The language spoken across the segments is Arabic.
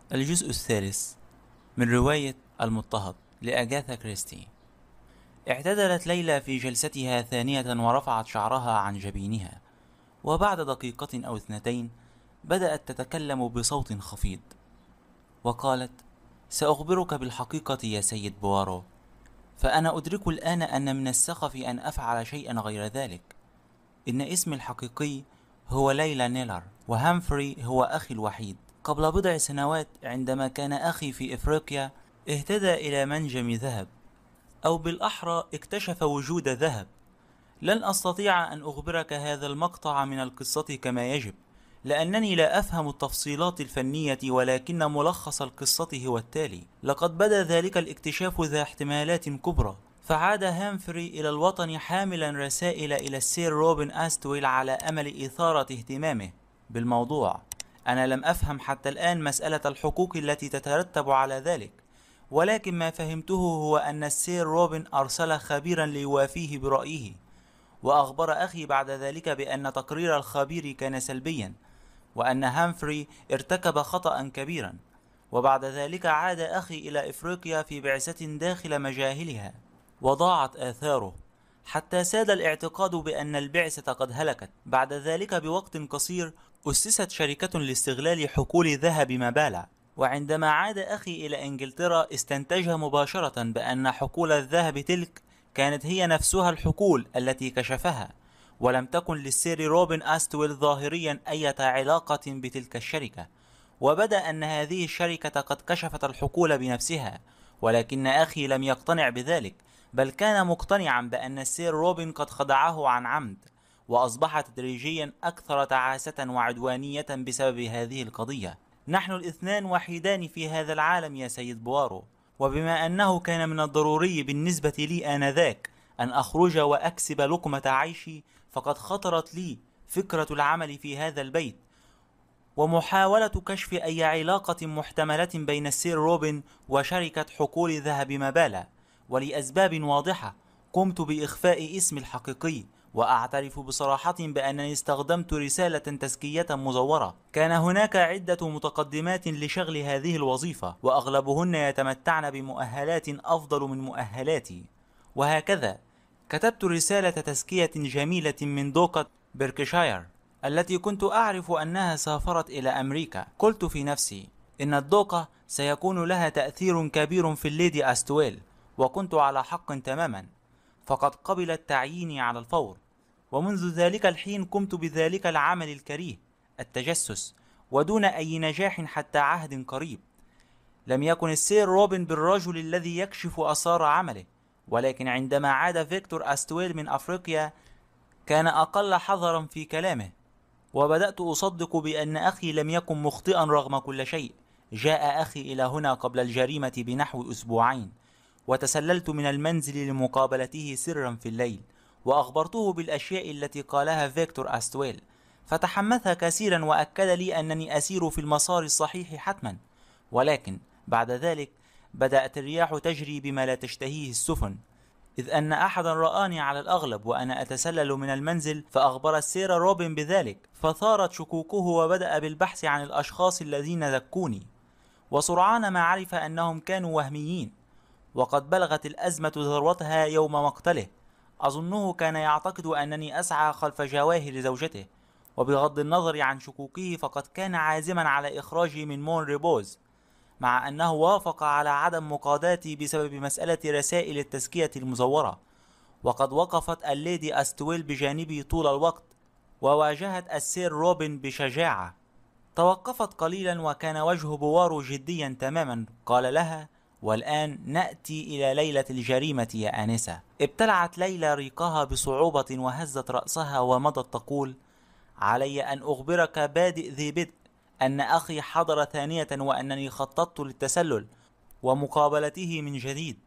الجزء الثالث من رواية المضطهد لأغاثا كريستي. اعتدلت ليلى في جلستها ثانية ورفعت شعرها عن جبينها، وبعد دقيقة أو اثنتين بدأت تتكلم بصوت خفيض وقالت: سأخبرك بالحقيقة يا سيد بوارو، فأنا أدرك الآن أن من السخف أن أفعل شيئا غير ذلك. إن اسمي الحقيقي هو ليلى نيلر، وهامفري هو أخي الوحيد. قبل بضع سنوات عندما كان أخي في إفريقيا اهتدى إلى منجم ذهب، أو بالأحرى اكتشف وجود ذهب. لن أستطيع أن أخبرك هذا المقطع من القصة كما يجب، لأنني لا أفهم التفصيلات الفنية، ولكن ملخص القصة هو التالي. لقد بدا ذلك الاكتشاف ذا احتمالات كبرى، فعاد هامفري إلى الوطن حاملا رسائل إلى السير روبن أستويل على أمل إثارة اهتمامه بالموضوع. أنا لم أفهم حتى الآن مسألة الحقوق التي تترتب على ذلك، ولكن ما فهمته هو أن السير روبن أرسل خبيرا ليوافيه برأيه، وأخبر أخي بعد ذلك بأن تقرير الخبير كان سلبيا، وأن هامفري ارتكب خطأ كبيرا. وبعد ذلك عاد أخي إلى إفريقيا في بعثة داخل مجاهلها، وضاعت آثاره حتى ساد الاعتقاد بأن البعثة قد هلكت. بعد ذلك بوقت قصير أسست شركة لاستغلال حقول ذهب مبالع، وعندما عاد أخي إلى إنجلترا استنتج مباشرة بأن حقول الذهب تلك كانت هي نفسها الحقول التي كشفها، ولم تكن للسير روبن أستويل ظاهريا أي علاقة بتلك الشركة. وبدأ أن هذه الشركة قد كشفت الحقول بنفسها، ولكن أخي لم يقتنع بذلك، بل كان مقتنعا بأن السير روبن قد خدعه عن عمد، وأصبح تدريجيا أكثر تعاسة وعدوانية بسبب هذه القضية. نحن الاثنان وحيدان في هذا العالم يا سيد بوارو، وبما أنه كان من الضروري بالنسبة لي آنذاك أن أخرج وأكسب لقمة عيشي، فقد خطرت لي فكرة العمل في هذا البيت ومحاولة كشف أي علاقة محتملة بين السير روبن وشركة حقول ذهب مبالة. ولأسباب واضحة قمت بإخفاء اسمي الحقيقي، وأعترف بصراحة بأنني استخدمت رسالة تزكية مزورة. كان هناك عدة متقدمات لشغل هذه الوظيفة، وأغلبهن يتمتعن بمؤهلات أفضل من مؤهلاتي. وهكذا كتبت رسالة تزكية جميلة من دوقة بيركشاير التي كنت أعرف أنها سافرت إلى أمريكا. قلت في نفسي إن الدوقة سيكون لها تأثير كبير في الليدي أستويل، وكنت على حق تماما، فقد قبلت تعييني على الفور. ومنذ ذلك الحين قمت بذلك العمل الكريه، التجسس، ودون أي نجاح حتى عهد قريب. لم يكن السير روبن بالرجل الذي يكشف أسرار عمله، ولكن عندما عاد فيكتور أستويل من أفريقيا كان أقل حذرا في كلامه، وبدأت أصدق بأن أخي لم يكن مخطئا رغم كل شيء. جاء أخي إلى هنا قبل الجريمة بنحو أسبوعين، وتسللت من المنزل لمقابلته سرا في الليل، وأخبرته بالأشياء التي قالها فيكتور أستويل، فتحمث كثيرا وأكد لي أنني أسير في المسار الصحيح حتما. ولكن بعد ذلك بدأت الرياح تجري بما لا تشتهيه السفن، إذ أن أحدا رآني على الأغلب وأنا أتسلل من المنزل، فأخبر السير روبن بذلك، فثارت شكوكه وبدأ بالبحث عن الأشخاص الذين ذكوني، وسرعان ما عرف أنهم كانوا وهميين. وقد بلغت الأزمة ذروتها يوم مقتله. أظنه كان يعتقد أنني أسعى خلف جواهر زوجته، وبغض النظر عن شكوكه فقد كان عازما على إخراجي من مون ريبوز، مع أنه وافق على عدم مقاضاتي بسبب مسألة رسائل التزكية المزورة. وقد وقفت الليدي أستويل بجانبي طول الوقت، وواجهت السير روبن بشجاعة. توقفت قليلا وكان وجه بوارو جديا تماما. قال لها: والآن نأتي إلى ليلة الجريمة يا آنسة. ابتلعت ليلى ريقها بصعوبة وهزت رأسها ومضت تقول: علي أن أخبرك بادئ ذي بدء أن أخي حضر ثانية، وأنني خططت للتسلل ومقابلته من جديد.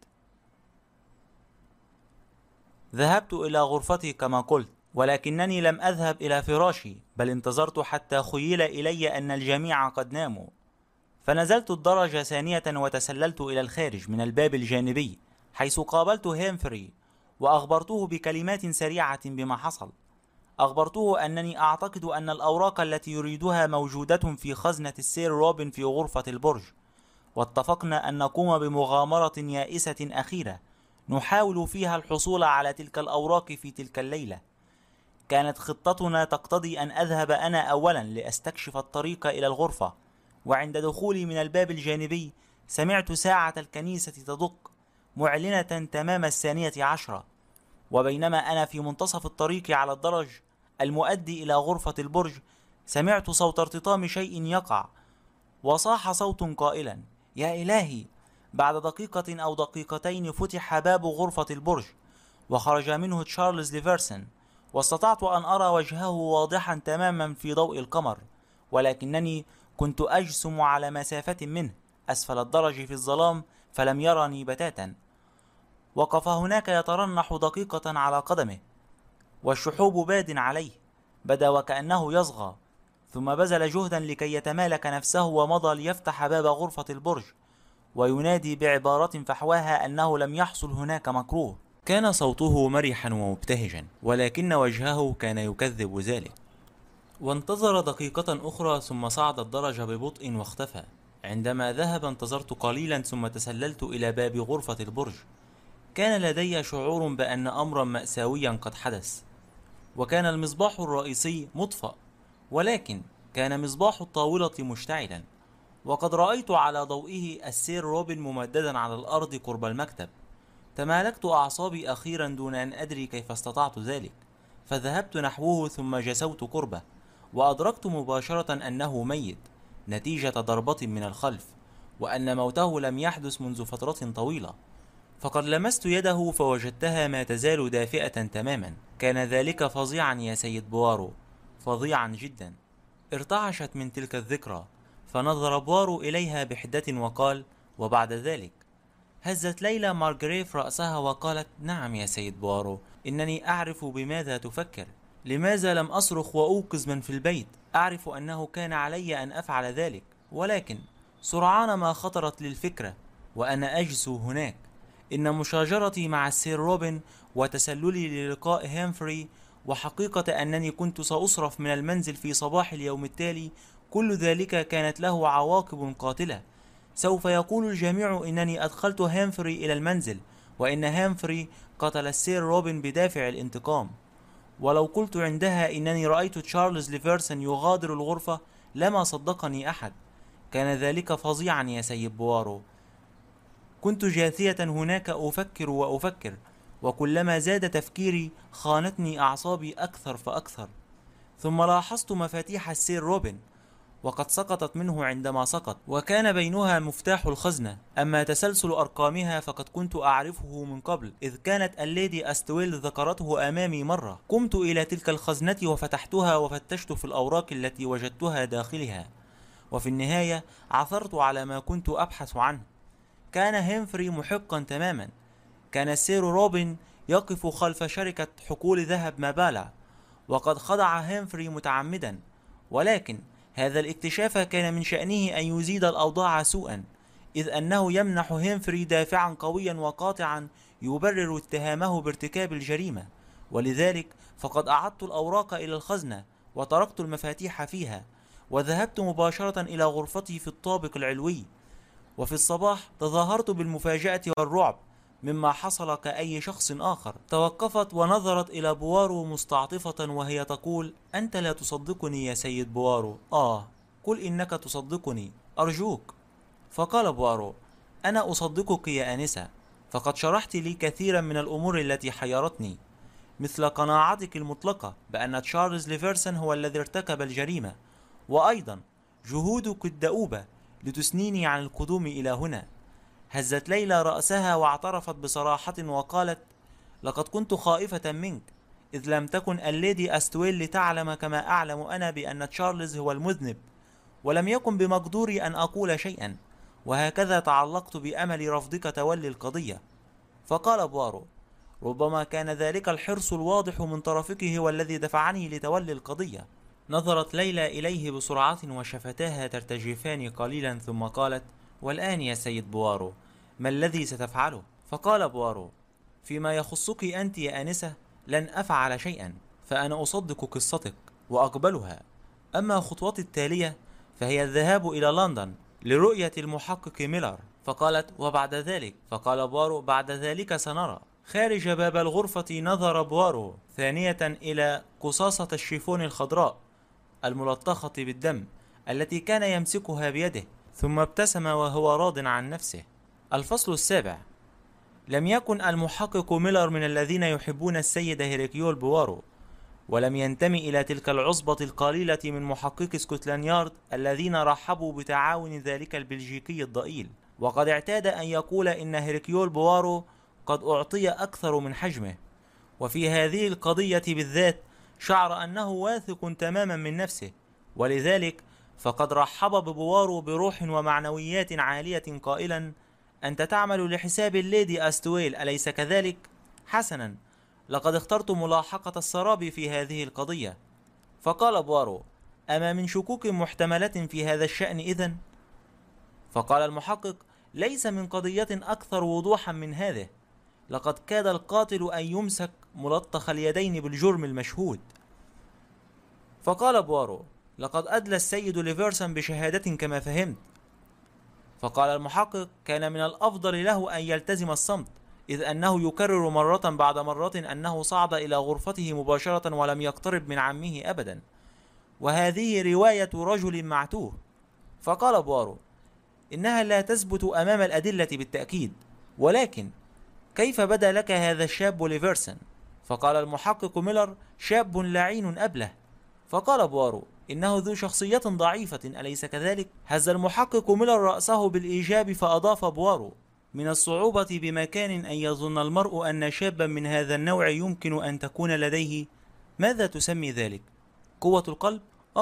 ذهبت إلى غرفتي كما قلت، ولكنني لم أذهب إلى فراشي، بل انتظرت حتى خيل إلي أن الجميع قد ناموا، فنزلت الدرجة ثانية وتسللت إلى الخارج من الباب الجانبي، حيث قابلت هيمفري وأخبرته بكلمات سريعة بما حصل. أخبرته أنني أعتقد أن الأوراق التي يريدها موجودة في خزنة السير روبن في غرفة البرج، واتفقنا أن نقوم بمغامرة يائسة أخيرة نحاول فيها الحصول على تلك الأوراق في تلك الليلة. كانت خطتنا تقتضي أن أذهب أنا أولا لأستكشف الطريق إلى الغرفة، وعند دخولي من الباب الجانبي سمعت ساعة الكنيسة تدق معلنة تمام 12، وبينما أنا في منتصف الطريق على الدرج المؤدي إلى غرفة البرج سمعت صوت ارتطام شيء يقع، وصاح صوت قائلا: يا إلهي! بعد دقيقة أو دقيقتين فتح باب غرفة البرج وخرج منه تشارلز ليفرسون، واستطعت أن أرى وجهه واضحا تماما في ضوء القمر، ولكنني كنت أجسم على مسافة منه أسفل الدرج في الظلام فلم يرني بتاتا. وقف هناك يترنح دقيقة على قدمه والشحوب باد عليه، بدا وكأنه يصغى، ثم بذل جهدا لكي يتمالك نفسه ومضى ليفتح باب غرفة البرج وينادي بعبارة فحواها أنه لم يحصل هناك مكروه. كان صوته مرحا ومبتهجا، ولكن وجهه كان يكذب ذلك. وانتظر دقيقة أخرى ثم صعد الدرج ببطء واختفى. عندما ذهب انتظرت قليلا ثم تسللت إلى باب غرفة البرج. كان لدي شعور بأن أمرا مأساويا قد حدث، وكان المصباح الرئيسي مطفأ، ولكن كان مصباح الطاولة مشتعلا، وقد رأيت على ضوئه السير روبن ممددا على الأرض قرب المكتب. تمالكت أعصابي أخيرا دون أن أدري كيف استطعت ذلك، فذهبت نحوه ثم جسوت قربه، وأدركت مباشرة أنه ميت نتيجة ضربة من الخلف، وأن موته لم يحدث منذ فترة طويلة. فقد لمست يده فوجدتها ما تزال دافئة تماما. كان ذلك فظيعا يا سيد بوارو، فظيعا جدا. ارتعشت من تلك الذكرى، فنظر بوارو إليها بحدة وقال: وبعد ذلك؟ هزت ليلى مارغريف رأسها وقالت: نعم يا سيد بوارو، إنني أعرف بماذا تفكر. لماذا لم أصرخ وأوقظ من في البيت؟ أعرف أنه كان علي أن أفعل ذلك، ولكن سرعان ما خطرت لي الفكرة وأنا أجسو هناك إن مشاجرتي مع السير روبن وتسللي للقاء هامفري وحقيقة أنني كنت سأصرف من المنزل في صباح اليوم التالي، كل ذلك كانت له عواقب قاتلة. سوف يقول الجميع إنني أدخلت هامفري إلى المنزل، وإن هامفري قتل السير روبن بدافع الانتقام. ولو قلت عندها إنني رأيت تشارلز ليفرسون يغادر الغرفة لما صدقني أحد. كان ذلك فظيعا يا سيد بوارو. كنت جاثية هناك أفكر وأفكر، وكلما زاد تفكيري خانتني أعصابي أكثر فأكثر. ثم لاحظت مفاتيح السير روبن وقد سقطت منه عندما سقط، وكان بينها مفتاح الخزنة. أما تسلسل أرقامها فقد كنت أعرفه من قبل، إذ كانت الليدي أستويل ذكرته أمامي مرة. قمت إلى تلك الخزنة وفتحتها وفتشت في الأوراق التي وجدتها داخلها، وفي النهاية عثرت على ما كنت أبحث عنه. كان هامفري محقا تماما. كان السير روبن يقف خلف شركة حقول ذهب مابالا، وقد خدع هامفري متعمدا، ولكن هذا الاكتشاف كان من شأنه أن يزيد الأوضاع سوءا، إذ أنه يمنح هامفري دافعا قويا وقاطعا يبرر اتهامه بارتكاب الجريمة. ولذلك فقد أعدت الأوراق إلى الخزنة وتركت المفاتيح فيها، وذهبت مباشرة إلى غرفتي في الطابق العلوي. وفي الصباح تظاهرت بالمفاجأة والرعب مما حصل كأي شخص آخر. توقفت ونظرت إلى بوارو مستعطفة وهي تقول: أنت لا تصدقني يا سيد بوارو. قل إنك تصدقني أرجوك. فقال بوارو: أنا أصدقك يا آنسة، فقد شرحت لي كثيرا من الأمور التي حيرتني، مثل قناعتك المطلقة بأن تشارلز ليفرسون هو الذي ارتكب الجريمة، وأيضا جهودك الدؤوبة لتثنيني عن القدوم إلى هنا. هزت ليلى رأسها واعترفت بصراحة وقالت: لقد كنت خائفة منك، إذ لم تكن الليدي أستويل لتعلم كما أعلم أنا بأن تشارلز هو المذنب، ولم يكن بمقدوري أن أقول شيئا، وهكذا تعلقت بأمل رفضك تولي القضية. فقال بوارو: ربما كان ذلك الحرص الواضح من طرفك هو الذي دفعني لتولي القضية. نظرت ليلى إليه بسرعة وشفتاها ترتجفان قليلا، ثم قالت: والآن يا سيد بوارو، ما الذي ستفعله؟ فقال بوارو: فيما يخصك أنت يا آنسة لن أفعل شيئا، فأنا أصدق قصتك وأقبلها. أما خطوتي التالية فهي الذهاب إلى لندن لرؤية المحقق ميلر. فقالت: وبعد ذلك؟ فقال بوارو: بعد ذلك سنرى. خارج باب الغرفة نظر بوارو ثانية إلى قصاصة الشيفون الخضراء الملطخة بالدم التي كان يمسكها بيده، ثم ابتسم وهو راض عن نفسه. الفصل السابع. لم يكن المحقق ميلر من الذين يحبون السيد هيركيول بوارو، ولم ينتمي إلى تلك العصبة القليلة من محققي سكوتلاند يارد الذين رحبوا بتعاون ذلك البلجيكي الضئيل، وقد اعتاد أن يقول إن هيركيول بوارو قد أعطي أكثر من حجمه، وفي هذه القضية بالذات شعر أنه واثق تماما من نفسه، ولذلك فقد رحب ببوارو بروح ومعنويات عالية قائلا: أنت تعمل لحساب الليدي أستويل، أليس كذلك؟ حسنا، لقد اخترت ملاحقة السراب في هذه القضية. فقال بوارو: أما من شكوك محتملة في هذا الشأن إذن؟ فقال المحقق: ليس من قضية أكثر وضوحا من هذه، لقد كاد القاتل أن يمسك ملطخ اليدين بالجرم المشهود. فقال بوارو: لقد أدلى السيد ليفرسون بشهادة كما فهمت. فقال المحقق: كان من الأفضل له أن يلتزم الصمت، إذ أنه يكرر مرة بعد مرة أنه صعد إلى غرفته مباشرة ولم يقترب من عمه أبدا، وهذه رواية رجل معتوه. فقال بوارو: إنها لا تثبت أمام الأدلة بالتأكيد، ولكن كيف بدا لك هذا الشاب ليفرسون؟ فقال المحقق ميلر: شاب لعين أبله. فقال بوارو: إنه ذو شخصية ضعيفة، أليس كذلك؟ هز المحقق ميلر رأسه بالإيجاب، فأضاف بوارو: من الصعوبة بمكان أن يظن المرء أن شابا من هذا النوع يمكن أن تكون لديه، ماذا تسمي ذلك؟ قوة القلب؟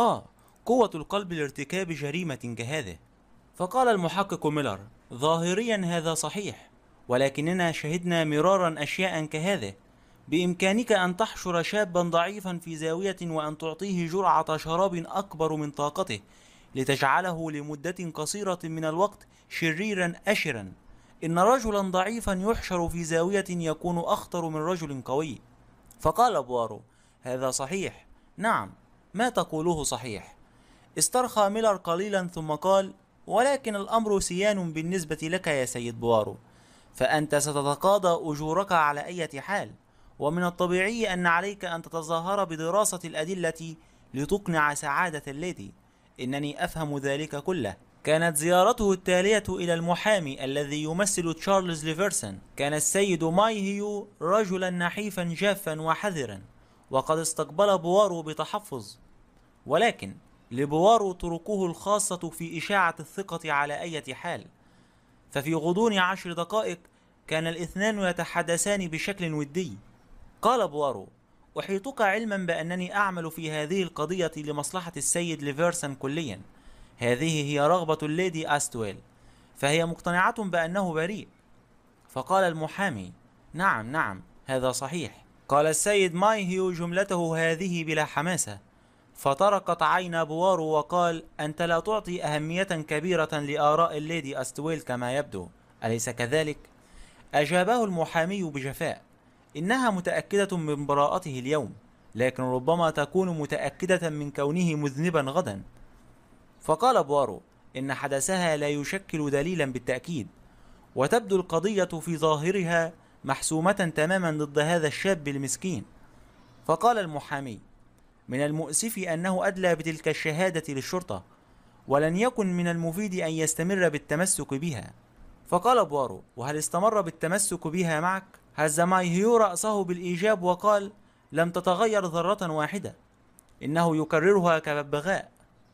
قوة القلب لارتكاب جريمة كهذه. فقال المحقق ميلر: ظاهريا هذا صحيح، ولكننا شهدنا مرارا أشياء كهذه. بإمكانك أن تحشر شابا ضعيفا في زاوية وأن تعطيه جرعة شراب أكبر من طاقته لتجعله لمدة قصيرة من الوقت شريرا أشرا. إن رجلا ضعيفا يحشر في زاوية يكون أخطر من رجل قوي. فقال بوارو: هذا صحيح، نعم، ما تقوله صحيح. استرخى ميلر قليلا ثم قال: ولكن الأمر سيان بالنسبة لك يا سيد بوارو، فأنت ستتقاضى أجورك على أي حال، ومن الطبيعي أن عليك أن تتظاهر بدراسة الأدلة لتقنع سعادة الليدي. إنني أفهم ذلك كله. كانت زيارته التالية إلى المحامي الذي يمثل تشارلز ليفرسون. كان السيد مايهيو رجلا نحيفا جافا وحذرا، وقد استقبل بوارو بتحفظ، ولكن لبوارو طرقه الخاصة في إشاعة الثقة على أي حال. ففي غضون 10 دقائق كان الاثنان يتحدثان بشكل ودي. قال بوارو: أحيطك علما بأنني أعمل في هذه القضية لمصلحة السيد ليفرسون كليا. هذه هي رغبة الليدي أستويل، فهي مقتنعة بأنه بريء. فقال المحامي: نعم نعم، هذا صحيح. قال السيد مايهيو جملته هذه بلا حماسة، فطرقت عين بوارو وقال: أنت لا تعطي أهمية كبيرة لآراء الليدي أستويل كما يبدو، أليس كذلك؟ أجابه المحامي بجفاء: إنها متأكدة من براءته اليوم، لكن ربما تكون متأكدة من كونه مذنبا غدا. فقال بوارو: إن حدثها لا يشكل دليلا بالتأكيد، وتبدو القضية في ظاهرها محسومة تماما ضد هذا الشاب المسكين. فقال المحامي: من المؤسف أنه أدلى بتلك الشهادة للشرطة، ولن يكن من المفيد أن يستمر بالتمسك بها. فقال بوارو: وهل استمر بالتمسك بها معك؟ هز مايهيو رأسه بالإيجاب وقال: لم تتغير ذرة واحدة، إنه يكررها كببغاء.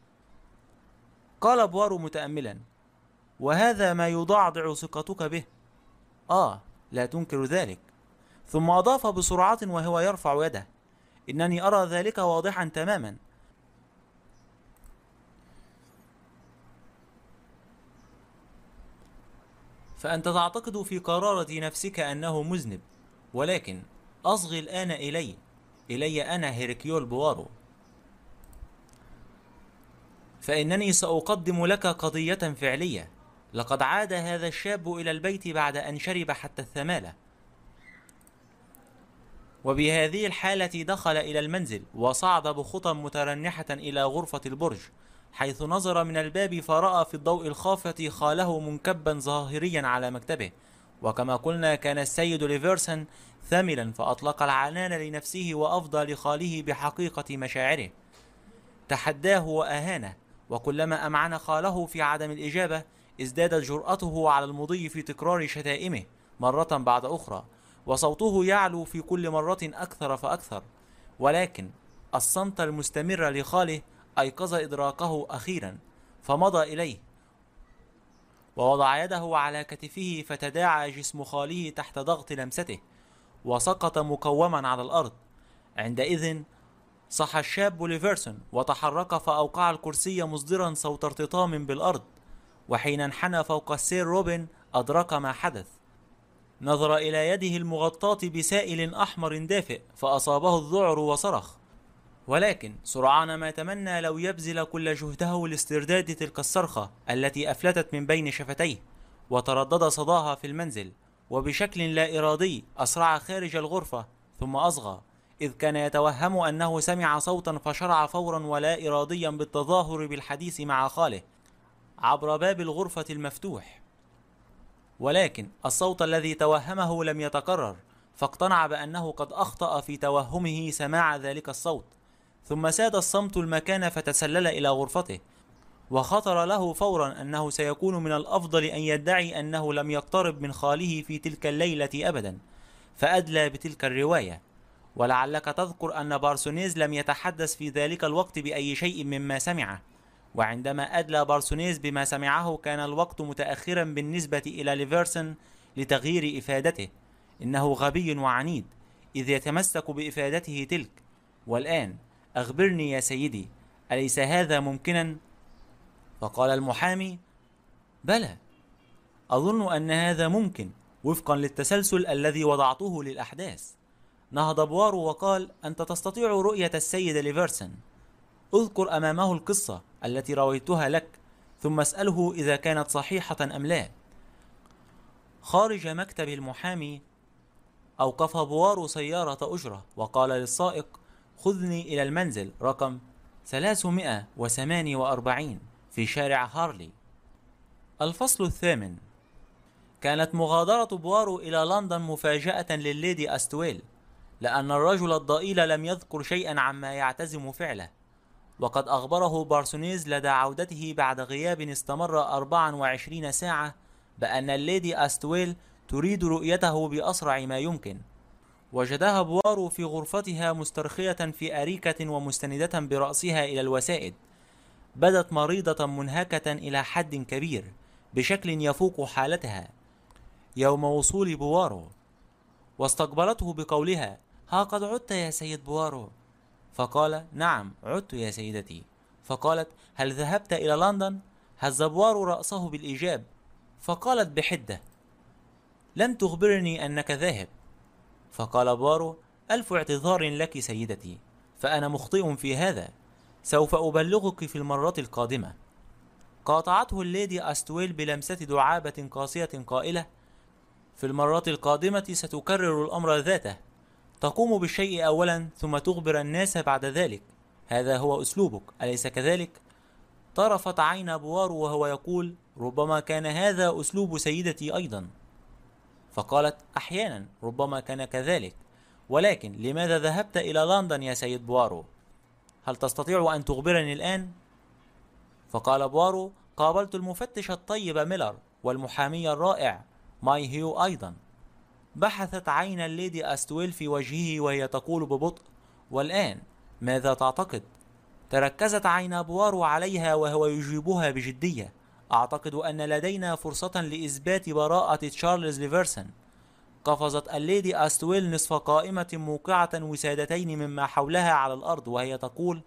قال بوارو متأملا: وهذا ما يضعضع ثقتك به. لا تنكر ذلك. ثم أضاف بسرعة وهو يرفع يده: إنني أرى ذلك واضحا تماما. فأنت تعتقد في قرارة نفسك أنه مذنب، ولكن أصغي الآن إلي أنا هيركيول بوارو، فإنني سأقدم لك قضية فعلية. لقد عاد هذا الشاب إلى البيت بعد أن شرب حتى الثمالة، وبهذه الحالة دخل إلى المنزل وصعد بخطى مترنحة إلى غرفة البرج، حيث نظر من الباب فرأى في الضوء الخافت خاله منكبا ظاهريا على مكتبه. وكما قلنا كان السيد ليفرسون ثملا، فأطلق العنان لنفسه وأفضى لخاله بحقيقة مشاعره، تحداه وأهانه، وكلما أمعن خاله في عدم الإجابة ازدادت جرأته على المضي في تكرار شتائمه مرة بعد أخرى، وصوته يعلو في كل مرة أكثر فأكثر. ولكن الصمت المستمر لخاله أيقظ إدراكه أخيرا، فمضى إليه ووضع يده على كتفه، فتداعى جسم خاله تحت ضغط لمسته وسقط مكوما على الأرض. عندئذ صح الشاب ليفرسون وتحرك فأوقع الكرسي مصدرا صوت ارتطام بالأرض. وحين انحنى فوق السير روبن أدرك ما حدث. نظر إلى يده المغطاة بسائل أحمر دافئ فأصابه الذعر وصرخ، ولكن سرعان ما تمنى لو يبذل كل جهده لاسترداد تلك الصرخة التي أفلتت من بين شفتيه، وتردد صداها في المنزل، وبشكل لا إرادي أسرع خارج الغرفة ثم أصغى، إذ كان يتوهم أنه سمع صوتا، فشرع فورا ولا إراديا بالتظاهر بالحديث مع خاله عبر باب الغرفة المفتوح. ولكن الصوت الذي توهمه لم يتكرر، فاقتنع بأنه قد أخطأ في توهمه سماع ذلك الصوت. ثم ساد الصمت المكان فتسلل إلى غرفته، وخطر له فورا أنه سيكون من الأفضل أن يدعي أنه لم يقترب من خاله في تلك الليلة أبدا، فأدلى بتلك الرواية. ولعلك تذكر أن بارسونيز لم يتحدث في ذلك الوقت بأي شيء مما سمعه، وعندما أدلى بارسونيز بما سمعه كان الوقت متأخرا بالنسبة إلى ليفرسون لتغيير إفادته. إنه غبي وعنيد إذ يتمسك بإفادته تلك. والآن أخبرني يا سيدي، أليس هذا ممكنا؟ فقال المحامي: بلى، أظن أن هذا ممكن وفقا للتسلسل الذي وضعته للأحداث. نهض بوارو وقال: أنت تستطيع رؤية السيد ليفرسون. اذكر أمامه القصة التي رويتها لك، ثم اسأله إذا كانت صحيحة أم لا. خارج مكتب المحامي أوقف بوارو سيارة أجرة وقال للسائق: خذني إلى المنزل رقم 348 في شارع هارلي. الفصل الثامن. كانت مغادرة بوارو إلى لندن مفاجأة لليدي أستويل، لأن الرجل الضئيل لم يذكر شيئا عما يعتزم فعله، وقد أخبره بارسونيز لدى عودته بعد غياب استمر 24 ساعة بأن الليدي أستويل تريد رؤيته بأسرع ما يمكن. وجدها بوارو في غرفتها مسترخية في أريكة ومستندة برأسها إلى الوسائد، بدت مريضة منهكة إلى حد كبير بشكل يفوق حالتها يوم وصول بوارو، واستقبلته بقولها: ها قد عدت يا سيد بوارو. فقال: نعم عدت يا سيدتي. فقالت: هل ذهبت إلى لندن؟ هز بوارو رأسه بالإيجاب، فقالت بحدة: لم تخبرني أنك ذاهب. فقال بوارو: ألف اعتذار لك سيدتي، فأنا مخطئ في هذا، سوف أبلغك في المرة القادمة. قاطعته الليدي أستويل بلمسة دعابة قاسية قائلة: في المرة القادمة ستكرر الأمر ذاته، تقوم بالشيء أولا ثم تخبر الناس بعد ذلك، هذا هو أسلوبك، أليس كذلك؟ طرفت عين بوارو وهو يقول: ربما كان هذا أسلوب سيدتي أيضا. فقالت: أحيانا ربما كان كذلك، ولكن لماذا ذهبت إلى لندن يا سيد بوارو؟ هل تستطيع أن تخبرني الآن؟ فقال بوارو: قابلت المفتش الطيب ميلر والمحامي الرائع ماي هيو أيضا. بحثت عين الليدي أستويل في وجهه وهي تقول ببطء: والآن ماذا تعتقد؟ تركزت عين بوارو عليها وهو يجيبها بجدية: أعتقد أن لدينا فرصة لإثبات براءة تشارلز ليفرسون. قفزت الليدي أستويل نصف قائمة موقعة وسادتين مما حولها على الأرض وهي تقول: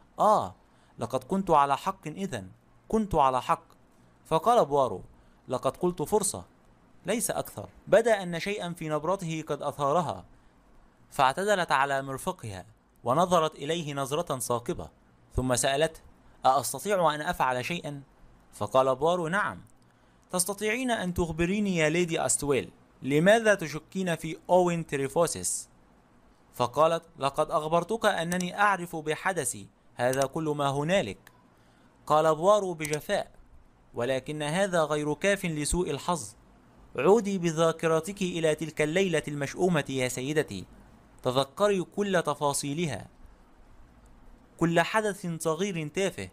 لقد كنت على حق، إذن كنت على حق. فقال بوارو: لقد قلت فرصة ليس أكثر. بدا أن شيئا في نبرته قد أثارها، فاعتدلت على مرفقها ونظرت إليه نظرة ثاقبة، ثم سألته: أستطيع أن أفعل شيئا؟ فقال بوارو: نعم، تستطيعين أن تخبريني يا ليدي أستويل، لماذا تشكين في أوين تريفوسيس؟ فقالت: لقد أخبرتك أنني أعرف بحدثي هذا كل ما هنالك. قال بوارو بجفاء: ولكن هذا غير كاف لسوء الحظ. عودي بذاكرتك إلى تلك الليلة المشؤومة يا سيدتي، تذكري كل تفاصيلها، كل حدث صغير تافه.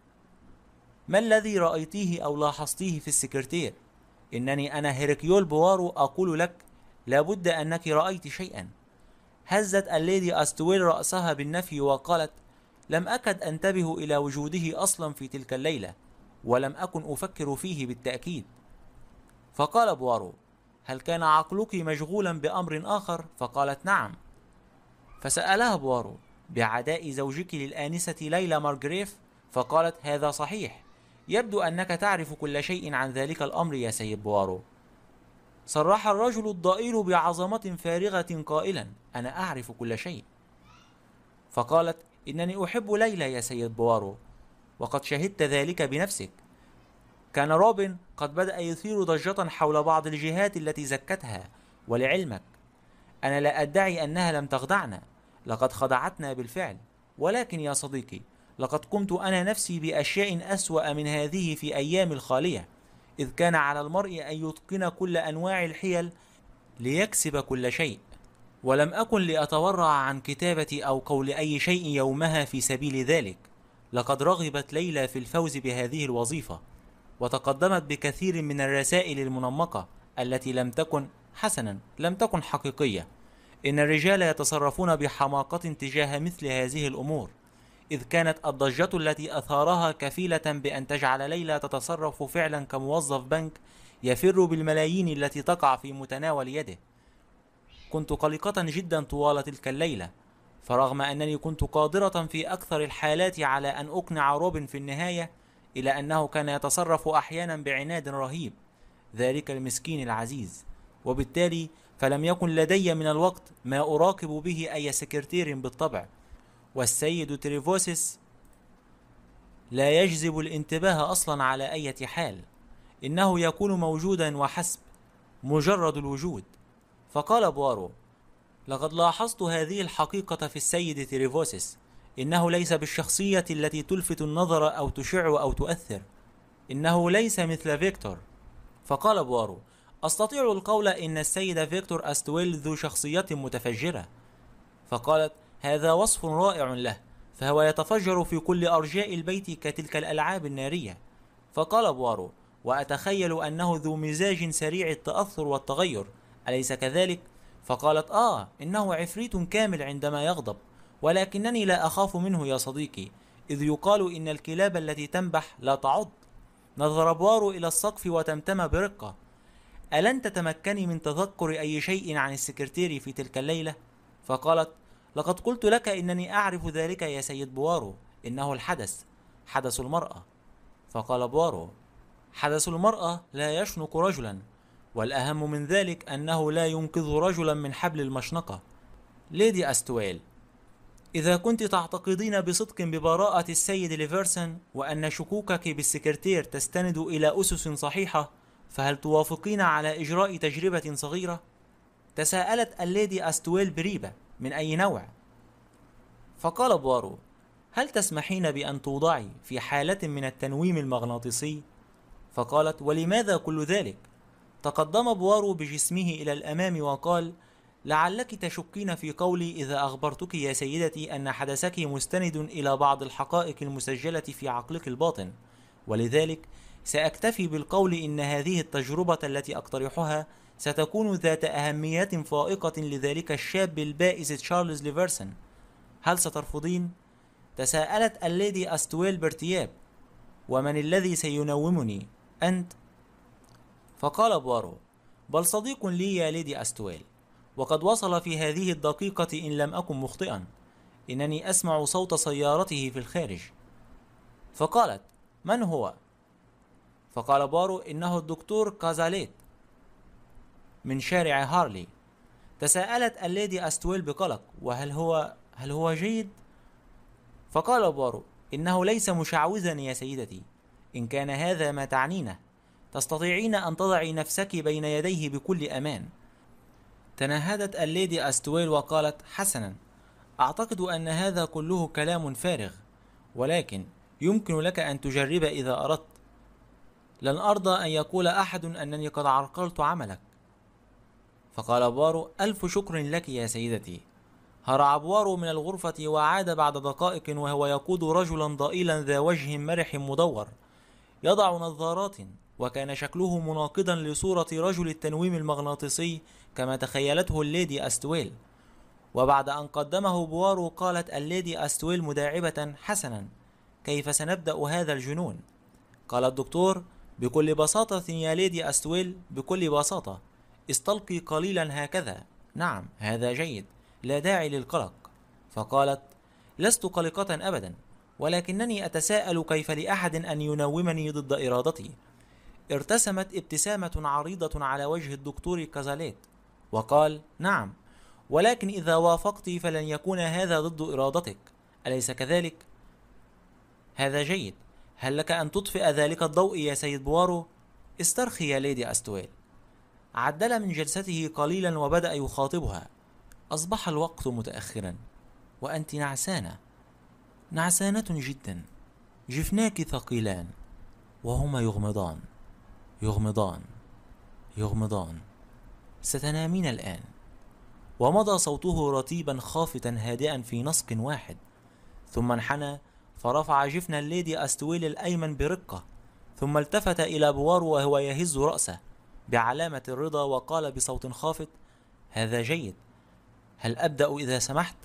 ما الذي رأيتيه أو لاحظتيه في السكرتير؟ إنني أنا هيركيول بوارو أقول لك، لابد أنك رأيت شيئا. هزت الليدي أستويل رأسها بالنفي وقالت: لم أكد أنتبه إلى وجوده أصلا في تلك الليلة، ولم أكن أفكر فيه بالتأكيد. فقال بوارو: هل كان عقلك مشغولا بأمر آخر؟ فقالت: نعم. فسألها بوارو: بعداء زوجك للآنسة ليلى مارغريف؟ فقالت: هذا صحيح، يبدو أنك تعرف كل شيء عن ذلك الأمر يا سيد بوارو. صرح الرجل الضئيل بعظمة فارغة قائلا: أنا أعرف كل شيء. فقالت: إنني أحب ليلى يا سيد بوارو، وقد شهدت ذلك بنفسك. كان روبن قد بدأ يثير ضجة حول بعض الجهات التي زكتها، ولعلمك أنا لا أدعي أنها لم تخدعنا، لقد خدعتنا بالفعل، ولكن يا صديقي لقد قمت أنا نفسي بأشياء أسوأ من هذه في أيام الخالية، إذ كان على المرء أن يتقن كل أنواع الحيل ليكسب كل شيء، ولم أكن لأتورع عن كتابة أو قول أي شيء يومها في سبيل ذلك. لقد رغبت ليلى في الفوز بهذه الوظيفة، وتقدمت بكثير من الرسائل المنمقة التي لم تكن حقيقية. إن الرجال يتصرفون بحماقة تجاه مثل هذه الأمور، إذ كانت الضجة التي أثارها كفيلة بأن تجعل ليلى تتصرف فعلا كموظف بنك يفر بالملايين التي تقع في متناول يده. كنت قلقة جدا طوال تلك الليلة، فرغم أنني كنت قادرة في أكثر الحالات على أن أقنع روبن في النهاية، إلى أنه كان يتصرف أحيانا بعناد رهيب، ذلك المسكين العزيز، وبالتالي فلم يكن لدي من الوقت ما أراقب به أي سكرتير بالطبع. والسيد تريفوسيس لا يجذب الانتباه أصلا على أي حال، إنه يكون موجودا وحسب، مجرد الوجود. فقال بوارو: لقد لاحظت هذه الحقيقة في السيد تريفوسيس، إنه ليس بالشخصية التي تلفت النظر أو تشع أو تؤثر، إنه ليس مثل فيكتور. فقال بوارو: أستطيع القول إن السيد فيكتور أستويل ذو شخصية متفجرة. فقالت: هذا وصف رائع له، فهو يتفجر في كل أرجاء البيت كتلك الألعاب النارية. فقال بوارو: وأتخيل أنه ذو مزاج سريع التأثر والتغير، أليس كذلك؟ فقالت: إنه عفريت كامل عندما يغضب، ولكنني لا أخاف منه يا صديقي، إذ يقال إن الكلاب التي تنبح لا تعض. نظر بوارو إلى السقف وتمتم برقة: ألن تتمكني من تذكر أي شيء عن السكرتير في تلك الليلة؟ فقالت: لقد قلت لك إنني أعرف ذلك يا سيد بوارو، إنه حدث المرأة. فقال بوارو: حدث المرأة لا يشنق رجلا، والأهم من ذلك أنه لا ينقذ رجلا من حبل المشنقة. ليدي أستويل، إذا كنت تعتقدين بصدق ببراءة السيد ليفرسون، وأن شكوكك بالسكرتير تستند إلى أسس صحيحة، فهل توافقين على إجراء تجربة صغيرة؟ تساءلت الليدي أستويل بريبة: من أي نوع؟ فقال بوارو: هل تسمحين بأن توضعي في حالة من التنويم المغناطيسي؟ فقالت: ولماذا كل ذلك؟ تقدم بوارو بجسمه إلى الأمام وقال: لعلك تشكين في قولي إذا أخبرتك يا سيدتي أن حدثك مستند إلى بعض الحقائق المسجلة في عقلك الباطن، ولذلك سأكتفي بالقول إن هذه التجربة التي أقترحها ستكون ذات أهمية فائقة لذلك الشاب البائس تشارلز ليفرسون. هل سترفضين؟ تساءلت الليدي أستويل بارتياب: ومن الذي سينومني؟ أنت؟ فقال بوارو: بل صديق لي يا ليدي أستويل، وقد وصل في هذه الدقيقة إن لم أكن مخطئا، إنني أسمع صوت سيارته في الخارج. فقالت: من هو؟ فقال بوارو: إنه الدكتور كازاليت من شارع هارلي. تساءلت الليدي أستويل بقلق: هل هو جيد؟ فقال بوارو: إنه ليس مشعوذا يا سيدتي، إن كان هذا ما تعنينه، تستطيعين أن تضعي نفسك بين يديه بكل أمان. تنهدت الليدي أستويل وقالت: حسنا، أعتقد أن هذا كله كلام فارغ، ولكن يمكن لك أن تجرب إذا أردت. لن أرضى أن يقول أحد أنني قد عرقلت عملك. فقال بوارو: ألف شكر لك يا سيدتي. هرع بوارو من الغرفة وعاد بعد دقائق وهو يقود رجلا ضئيلا ذا وجه مرح مدور يضع نظارات، وكان شكله مناقضا لصورة رجل التنويم المغناطيسي كما تخيلته الليدي أستويل. وبعد أن قدمه بوارو قالت الليدي أستويل مداعبة: حسنا، كيف سنبدأ هذا الجنون؟ قال الدكتور: بكل بساطة يا ليدي أستويل، بكل بساطة. استلقي قليلا هكذا. نعم، هذا جيد، لا داعي للقلق. فقالت: لست قلقة أبدا، ولكنني أتساءل كيف لأحد أن ينومني ضد إرادتي. ارتسمت ابتسامة عريضة على وجه الدكتور كازاليت وقال: نعم، ولكن إذا وافقت فلن يكون هذا ضد إرادتك، أليس كذلك؟ هذا جيد. هل لك أن تطفئ ذلك الضوء يا سيد بوارو؟ استرخي يا ليدي أستويل. عدل من جلسته قليلا وبدأ يخاطبها: أصبح الوقت متأخرا، وأنت نعسانة، نعسانة جدا. جفناك ثقيلان، وهما يغمضان يغمضان يغمضان. ستنامين الآن. ومضى صوته رتيبا خافتا هادئا في نسق واحد، ثم انحنى فرفع جفن الليدي أستويل الأيمن برقة، ثم التفت إلى بوارو وهو يهز رأسه بعلامة الرضا وقال بصوت خافت: هذا جيد. هل أبدأ إذا سمحت؟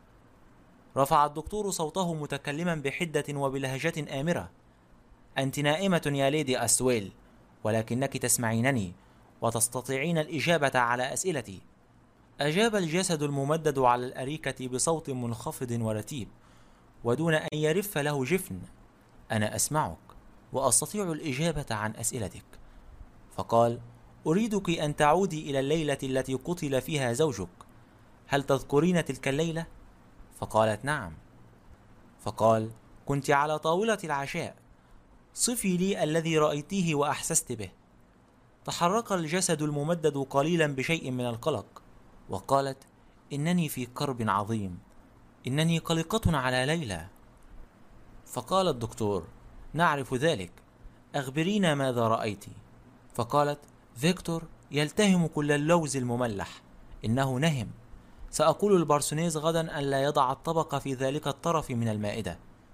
رفع الدكتور صوته متكلما بحدة وبلهجة آمرة: أنت نائمة يا ليدي أستويل، ولكنك تسمعينني وتستطيعين الإجابة على أسئلتي. أجاب الجسد الممدد على الأريكة بصوت منخفض ورتيب ودون أن يرف له جفن: أنا أسمعك وأستطيع الإجابة عن أسئلتك. فقال: أريدك أن تعودي إلى الليلة التي قتل فيها زوجك. هل تذكرين تلك الليلة؟ فقالت: نعم. فقال: كنت على طاولة العشاء، صفي لي الذي رأيتيه وأحسست به. تحرك الجسد الممدد قليلا بشيء من القلق، وقالت: إنني في كرب عظيم، إنني قلقة على ليلى. فقال الدكتور: نعرف ذلك، أخبرينا ماذا رأيت. فقالت: فيكتور يلتهم كل اللوز المملح، إنه نهم. سأقول البارسونيز غدا أن لا يضع الطبق في ذلك الطرف من المائدة.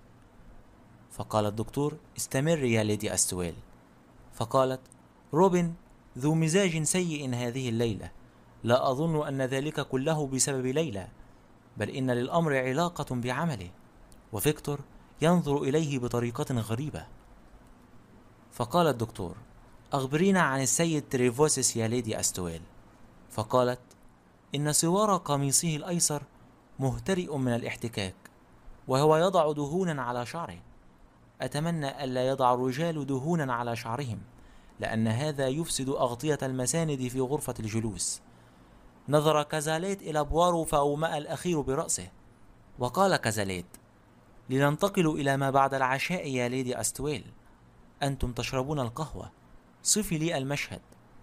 فقال الدكتور: استمر يا ليدي أستويل. فقالت: روبن ذو مزاج سيء هذه الليلة، لا أظن أن ذلك كله بسبب ليلى، بل إن للأمر علاقة بعمله، وفيكتور ينظر إليه بطريقة غريبة. فقال الدكتور: أخبرينا عن السيد تريفوسيس يا ليدي أستويل. فقالت: إن سوار قميصه الأيسر مهترئ من الاحتكاك، وهو يضع دهونا على شعره. أتمنى ألا يضع الرجال دهونا على شعرهم، لأن هذا يفسد أغطية المساند في غرفة الجلوس. نظر كازاليت إلى بوارو فأومأ الأخير برأسه، وقال كازاليت: لننتقل إلى ما بعد العشاء يا ليدي أستويل. أنتم تشربون القهوة، صفي لي المشهد.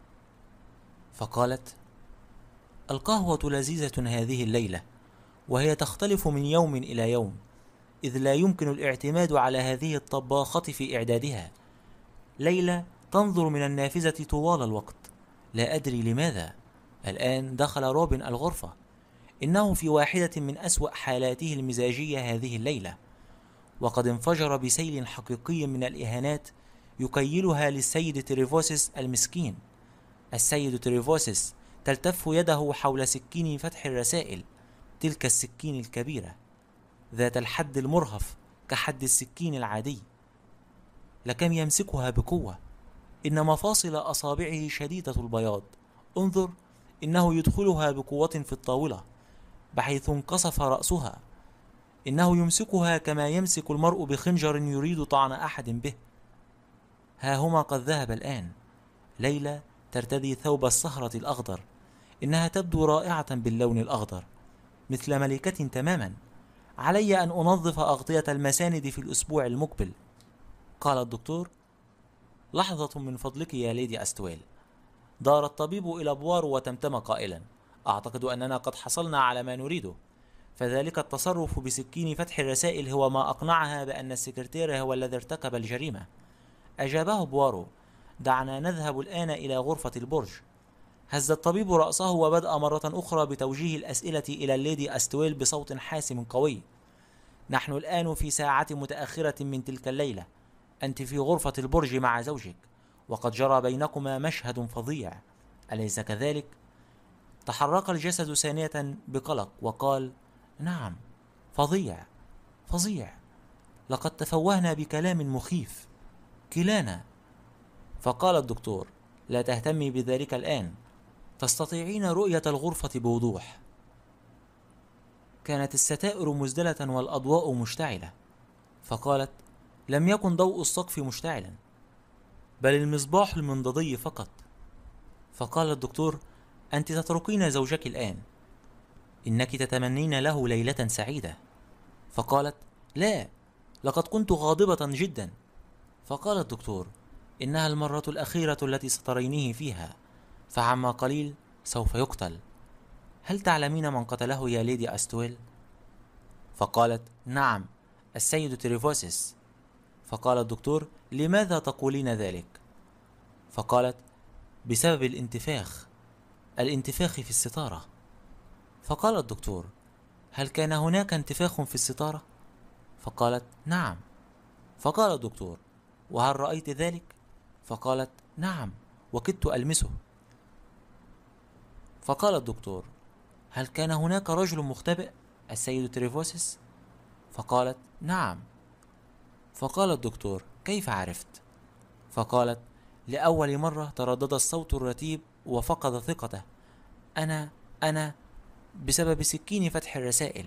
فقالت: القهوة لذيذة هذه الليلة، وهي تختلف من يوم إلى يوم، إذ لا يمكن الاعتماد على هذه الطباخة في إعدادها. ليلى تنظر من النافذة طوال الوقت، لا أدري لماذا. الآن دخل روبن الغرفة، إنه في واحدة من أسوأ حالاته المزاجية هذه الليلة، وقد انفجر بسيل حقيقي من الإهانات يكيلها للسيد تريفوسيس المسكين. السيد تريفوسيس تلتف يده حول سكين فتح الرسائل، تلك السكين الكبيرة ذات الحد المرهف كحد السكين العادي. لكم يمسكها بقوة، إن مفاصل أصابعه شديدة البياض. انظر، إنه يدخلها بقوة في الطاولة بحيث انقصف رأسها. إنه يمسكها كما يمسك المرء بخنجر يريد طعن أحد به. ها هما قد ذهب الآن. ليلى ترتدي ثوب الصهرة الأخضر، إنها تبدو رائعة باللون الأخضر مثل ملكة تماما. علي أن أنظف أغطية المساند في الأسبوع المقبل. قال الدكتور: لحظة من فضلك يا ليدي أستويل. دار الطبيب إلى بوارو وتمتم قائلا: أعتقد أننا قد حصلنا على ما نريده، فذلك التصرف بسكين فتح الرسائل هو ما أقنعها بأن السكرتير هو الذي ارتكب الجريمة. أجابه بوارو: دعنا نذهب الآن إلى غرفة البرج. هز الطبيب رأسه وبدأ مرة أخرى بتوجيه الأسئلة إلى الليدي أستويل بصوت حاسم قوي. نحن الآن في ساعة متأخرة من تلك الليلة. أنت في غرفة البرج مع زوجك، وقد جرى بينكما مشهد فظيع، أليس كذلك؟ تحرك الجسد ثانية بقلق وقال: نعم، فظيع، فظيع. لقد تفوهنا بكلام مخيف كلانا. فقال الدكتور: لا تهتمي بذلك الآن، تستطيعين رؤية الغرفة بوضوح. كانت الستائر مزدلة والأضواء مشتعلة. فقالت: لم يكن ضوء السقف مشتعلا، بل المصباح المنضدي فقط. فقال الدكتور: أنت تتركين زوجك الآن، إنك تتمنين له ليلة سعيدة. فقالت: لا، لقد كنت غاضبة جدا. فقال الدكتور: إنها المرة الأخيرة التي سترينيه فيها، فعما قليل سوف يقتل. هل تعلمين من قتله يا ليدي أستويل؟ فقالت: نعم، السيد تريفوسيس. فقال الدكتور: لماذا تقولين ذلك؟ فقالت: بسبب الانتفاخ في الستارة. فقال الدكتور: هل كان هناك انتفاخ في الستارة؟ فقالت: نعم. فقال الدكتور: وهل رأيت ذلك؟ فقالت: نعم، وكدت ألمسه. فقال الدكتور: هل كان هناك رجل مختبئ، السيد تريفوسيس؟ فقالت: نعم. فقال الدكتور: كيف عرفت؟ فقالت: لأول مرة تردد الصوت الرتيب وفقد ثقته. أنا بسبب سكين فتح الرسائل.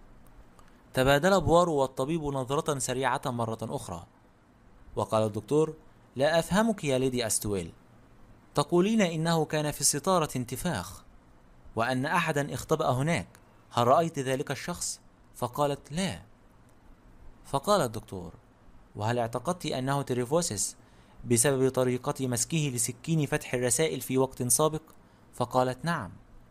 تبادل بوارو والطبيب نظرة سريعة مرة أخرى، وقال الدكتور: لا أفهمك يا ليدي أستويل. تقولين إنه كان في الستارة انتفاخ، وأن أحدا اختبأ هناك. هل رأيت ذلك الشخص؟ فقالت: لا. فقال الدكتور: وهل اعتقدت أنه تريفوسيس بسبب طريقة مسكه لسكين فتح الرسائل في وقت سابق؟ فقالت: نعم.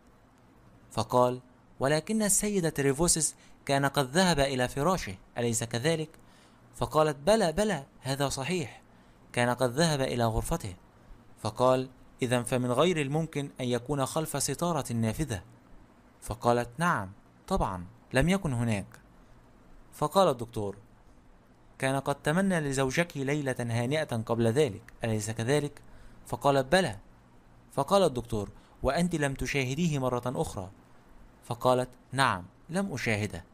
فقال: ولكن السيد تريفوسيس كان قد ذهب إلى فراشه، أليس كذلك؟ فقالت: بلى، هذا صحيح، كان قد ذهب إلى غرفته. فقال: إذن فمن غير الممكن أن يكون خلف ستارة نافذة. فقالت: نعم، طبعا، لم يكن هناك. فقال الدكتور: كان قد تمنى لزوجك ليلة هانئة قبل ذلك، أليس كذلك؟ فقالت: بلى. فقال الدكتور: وأنت لم تشاهديه مرة أخرى؟ فقالت: نعم، لم أشاهده.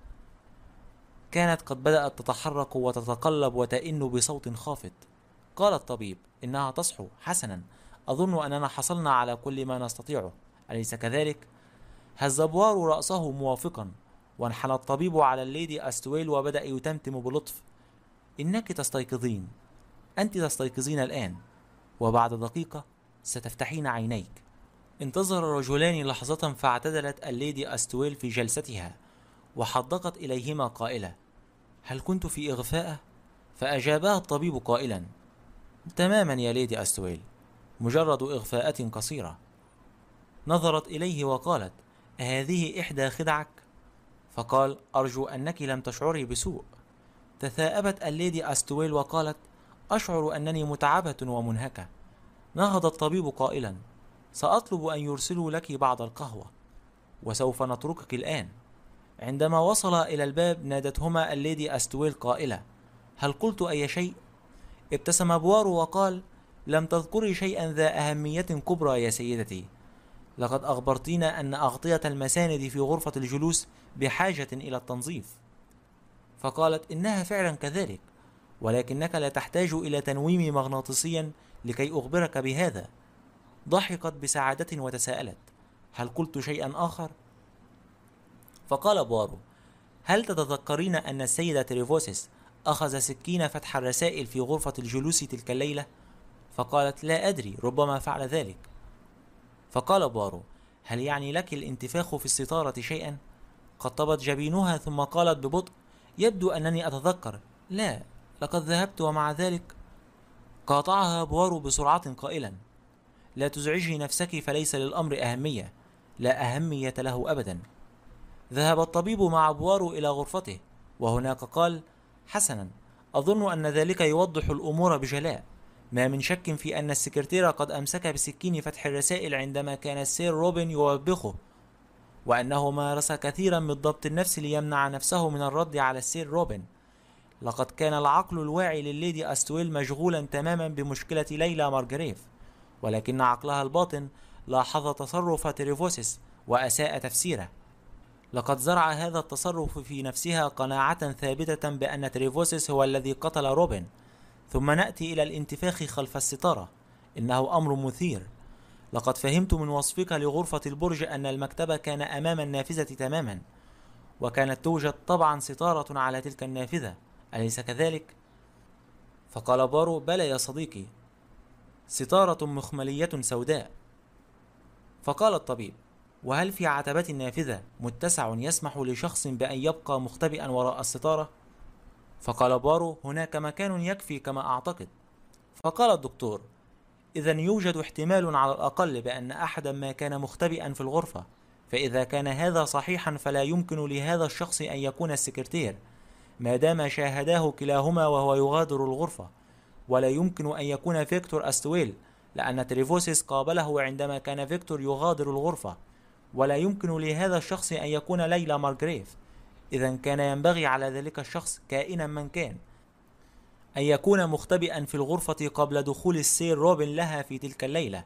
كانت قد بدأت تتحرك وتتقلب وتئن بصوت خافت. قال الطبيب: إنها تصحو، حسنا، أظن أننا حصلنا على كل ما نستطيعه، أليس كذلك؟ هز بوارو رأسه موافقا، وانحنى الطبيب على الليدي أستويل وبدأ يتمتم بلطف: إنك تستيقظين، أنت تستيقظين الآن، وبعد دقيقة ستفتحين عينيك. انتظر الرجلان لحظة، فاعتدلت الليدي أستويل في جلستها وحدقت إليهما قائلة: هل كنت في إغفاء؟ فأجابها الطبيب قائلا: تماما يا ليدي أستويل، مجرد إغفاءة قصيرة. نظرت إليه وقالت: هذه إحدى خدعك؟ فقال: أرجو أنك لم تشعري بسوء. تثاءبت الليدي أستويل وقالت: أشعر أنني متعبة ومنهكة. نهض الطبيب قائلا: سأطلب أن يرسلوا لك بعض القهوة، وسوف نتركك الآن. عندما وصل إلى الباب نادتهما الليدي أستويل قائلة: هل قلت أي شيء؟ ابتسم بوارو وقال: لم تذكري شيئا ذا أهمية كبرى يا سيدتي، لقد أخبرتينا أن أغطية المساند في غرفة الجلوس بحاجة إلى التنظيف. فقالت: إنها فعلا كذلك، ولكنك لا تحتاج إلى تنويم مغناطيسيا لكي أخبرك بهذا. ضحكت بسعادة وتساءلت: هل قلت شيئا آخر؟ فقال بوارو: هل تتذكرين أن السيد تريفوسيس أخذ سكين فتح الرسائل في غرفة الجلوس تلك الليلة؟ فقالت: لا أدري، ربما فعل ذلك. فقال بوارو: هل يعني لك الانتفاخ في الستارة شيئا؟ قطبت جبينها ثم قالت ببطء: يبدو أنني أتذكر، لا، لقد ذهبت ومع ذلك. قاطعها بوارو بسرعة قائلا: لا تزعجي نفسك، فليس للأمر أهمية، لا أهمية له أبدا. ذهب الطبيب مع بوارو إلى غرفته، وهناك قال: حسنا، أظن أن ذلك يوضح الأمور بجلاء. ما من شك في أن السكرتير قد أمسك بسكين فتح الرسائل عندما كان السير روبن يوبخه، وأنه مارس كثيرا من ضبط النفس ليمنع نفسه من الرد على السير روبن. لقد كان العقل الواعي لليدي أستويل مشغولا تماما بمشكلة ليلى مارغريف، ولكن عقلها الباطن لاحظ تصرف تريفوسيس وأساء تفسيره. لقد زرع هذا التصرف في نفسها قناعة ثابتة بأن تريفوسيس هو الذي قتل روبن. ثم نأتي إلى الانتفاخ خلف الستارة. إنه أمر مثير. لقد فهمت من وصفك لغرفة البرج أن المكتب كان أمام النافذة تماما، وكانت توجد طبعا ستارة على تلك النافذة، أليس كذلك؟ فقال بارو: بلى يا صديقي، ستارة مخملية سوداء. فقال الطبيب: وهل في عتبة النافذة متسع يسمح لشخص بأن يبقى مختبئا وراء الستارة؟ فقال بارو: هناك مكان يكفي كما أعتقد. فقال الدكتور: إذا يوجد احتمال على الأقل بأن أحدا ما كان مختبئا في الغرفة، فإذا كان هذا صحيحا فلا يمكن لهذا الشخص أن يكون السكرتير، ما دام شاهداه كلاهما وهو يغادر الغرفة. ولا يمكن أن يكون فيكتور أستويل، لأن تريفوسيس قابله عندما كان فيكتور يغادر الغرفة. ولا يمكن لهذا الشخص أن يكون ليلى مارغريف. إذا كان ينبغي على ذلك الشخص كائنا من كان أن يكون مختبئا في الغرفة قبل دخول السير روبن لها في تلك الليلة.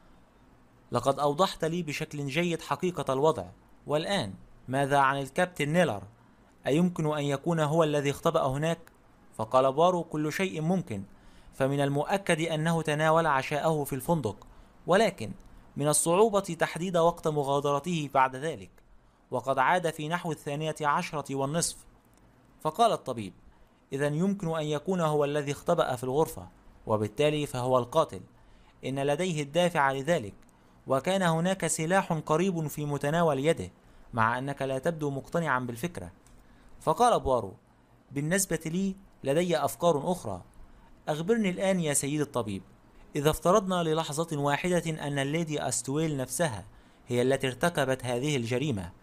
لقد أوضحت لي بشكل جيد حقيقة الوضع. والآن ماذا عن الكابتن نيلر؟ أيمكن أن يكون هو الذي اختبأ هناك؟ فقال بارو: كل شيء ممكن. فمن المؤكد أنه تناول عشاءه في الفندق، ولكن من الصعوبة تحديد وقت مغادرته بعد ذلك، وقد عاد في نحو 12:30. فقال الطبيب: إذا يمكن أن يكون هو الذي اختبأ في الغرفة، وبالتالي فهو القاتل. إن لديه الدافع لذلك، وكان هناك سلاح قريب في متناول يده، مع أنك لا تبدو مقتنعا بالفكرة. فقال بوارو: بالنسبة لي لدي أفكار أخرى. أخبرني الآن يا سيد الطبيب، إذا افترضنا للحظة واحدة أن الليدي أستويل نفسها هي التي ارتكبت هذه الجريمة،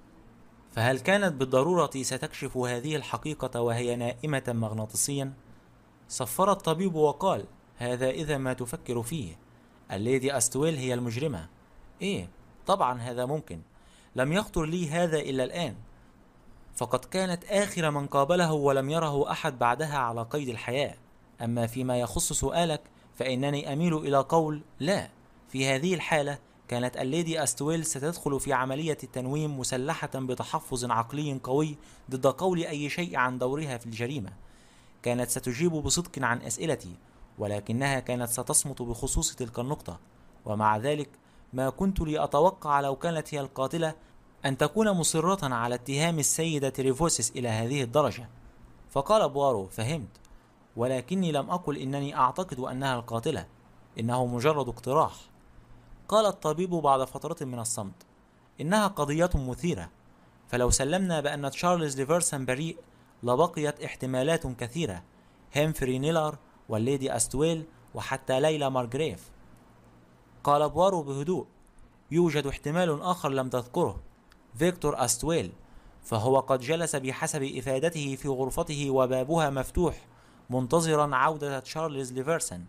فهل كانت بالضرورة ستكشف هذه الحقيقة وهي نائمة مغناطيسيا؟ صفر الطبيب وقال: هذا إذا ما تفكر فيه. الليدي أستويل هي المجرمة. إيه، طبعا هذا ممكن. لم يخطر لي هذا إلا الآن، فقد كانت آخر من قابله ولم يره أحد بعدها على قيد الحياة. أما فيما يخص سؤالك فإنني أميل إلى قول لا. في هذه الحالة كانت الليدي أستويل ستدخل في عملية التنويم مسلحة بتحفظ عقلي قوي ضد قول أي شيء عن دورها في الجريمة. كانت ستجيب بصدق عن أسئلتي، ولكنها كانت ستصمت بخصوص تلك النقطة. ومع ذلك ما كنت لأتوقع لو كانت هي القاتلة أن تكون مصرة على اتهام السيدة تريفوسيس إلى هذه الدرجة. فقال بوارو: فهمت، ولكني لم أقل إنني أعتقد أنها القاتلة. إنه مجرد اقتراح. قال الطبيب بعد فترة من الصمت: إنها قضية مثيرة. فلو سلمنا بأن تشارلز ليفرسون بريء لبقيت احتمالات كثيرة: هيمفري نيلر، والليدي أستويل، وحتى ليلى مارغريف. قال بوارو بهدوء: يوجد احتمال آخر لم تذكره، فيكتور أستويل، فهو قد جلس بحسب إفادته في غرفته وبابها مفتوح منتظرا عودة تشارلز ليفرسون،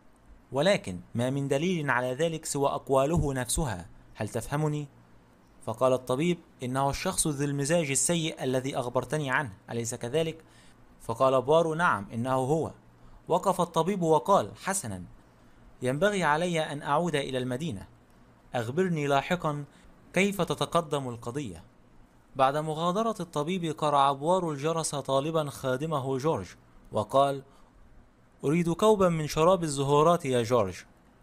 ولكن ما من دليل على ذلك سوى أقواله نفسها. هل تفهمني؟ فقال الطبيب: إنه الشخص ذو المزاج السيء الذي أخبرتني عنه، أليس كذلك؟ فقال بوارو: نعم، إنه هو. وقف الطبيب وقال: حسنا، ينبغي علي أن أعود إلى المدينة. أخبرني لاحقا كيف تتقدم القضية. بعد مغادرة الطبيب قرع بوارو الجرس طالبا خادمه جورج، وقال: أريد كوبا من شراب الزهورات يا جورج،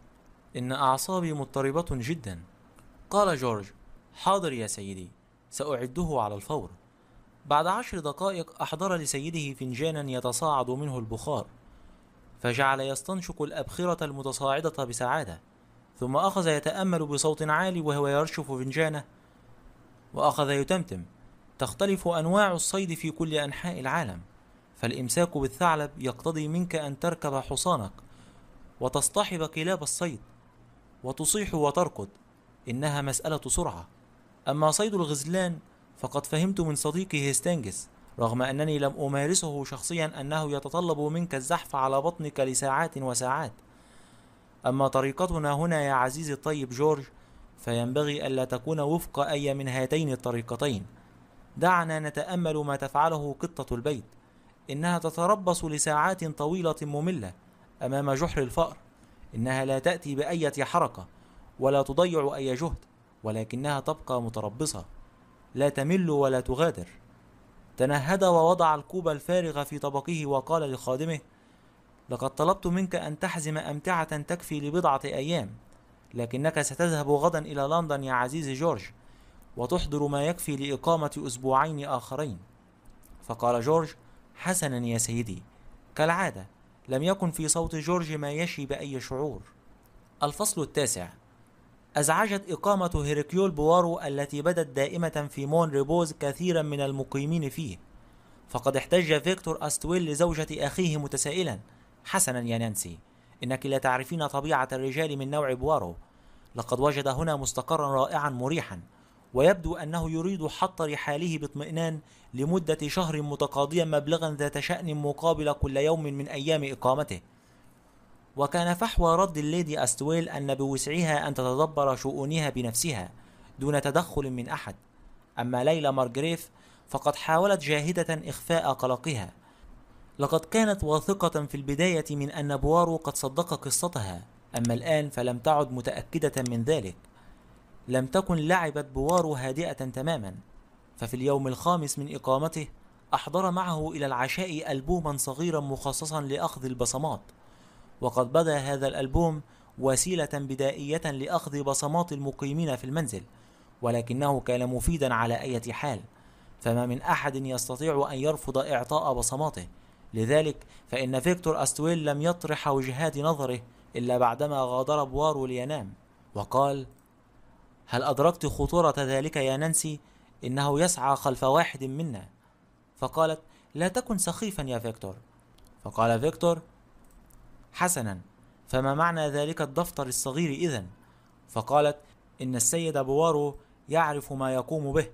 إن أعصابي مضطربة جدا. قال جورج: حاضر يا سيدي، سأعده على الفور. بعد 10 دقائق أحضر لسيده فنجانا يتصاعد منه البخار، فجعل يستنشق الأبخرة المتصاعدة بسعادة، ثم أخذ يتأمل بصوت عالي وهو يرشف فنجانه، وأخذ يتمتم: تختلف أنواع الصيد في كل أنحاء العالم، فالإمساك بالثعلب يقتضي منك أن تركب حصانك وتصطحب كلاب الصيد وتصيح وتركض، إنها مسألة سرعة. أما صيد الغزلان فقد فهمت من صديقي هيستنجس رغم أنني لم أمارسه شخصيا أنه يتطلب منك الزحف على بطنك لساعات وساعات. أما طريقتنا هنا يا عزيزي الطيب جورج فينبغي ألا تكون وفق أي من هاتين الطريقتين. دعنا نتأمل ما تفعله قطة البيت، إنها تتربص لساعات طويلة مملة أمام جحر الفأر. إنها لا تأتي بأية حركة ولا تضيع أي جهد، ولكنها تبقى متربصة، لا تمل ولا تغادر. تنهد ووضع الكوب الفارغ في طبقه وقال لخادمه: لقد طلبت منك أن تحزم أمتعة تكفي لبضعة أيام، لكنك ستذهب غدا إلى لندن يا عزيزي جورج، وتحضر ما يكفي لإقامة أسبوعين آخرين. فقال جورج: حسنا يا سيدي. كالعادة لم يكن في صوت جورج ما يشي بأي شعور. الفصل 9. أزعجت إقامة هيركيول بوارو التي بدت دائمة في مون ريبوز كثيرا من المقيمين فيه، فقد احتج فيكتور أستويل لزوجة أخيه متسائلا: حسنا يا نانسي، إنك لا تعرفين طبيعة الرجال من نوع بوارو. لقد وجد هنا مستقرا رائعا مريحا، ويبدو أنه يريد حط رحاله باطمئنان لمدة شهر متقاضيا مبلغا ذات شأن مقابل كل يوم من أيام إقامته. وكان فحوى رد الليدي أستويل أن بوسعها أن تتدبر شؤونها بنفسها دون تدخل من أحد. أما ليلى مارغريف فقد حاولت جاهدة إخفاء قلقها. لقد كانت واثقة في البداية من أن بوارو قد صدق قصتها، أما الآن فلم تعد متأكدة من ذلك. لم تكن لعبت بوارو هادئة تماما، ففي اليوم الخامس من إقامته أحضر معه إلى العشاء ألبوما صغيرا مخصصا لأخذ البصمات، وقد بدا هذا الألبوم وسيلة بدائية لأخذ بصمات المقيمين في المنزل، ولكنه كان مفيدا على أي حال، فما من أحد يستطيع أن يرفض إعطاء بصماته. لذلك فإن فيكتور أستويل لم يطرح وجهات نظره إلا بعدما غادر بوارو لينام، وقال: هل أدركت خطورة ذلك يا نانسي؟ إنه يسعى خلف واحد منا. فقالت: لا تكن سخيفا يا فيكتور. فقال فيكتور: حسنا، فما معنى ذلك الدفتر الصغير إذن؟ فقالت: إن السيد بوارو يعرف ما يقوم به.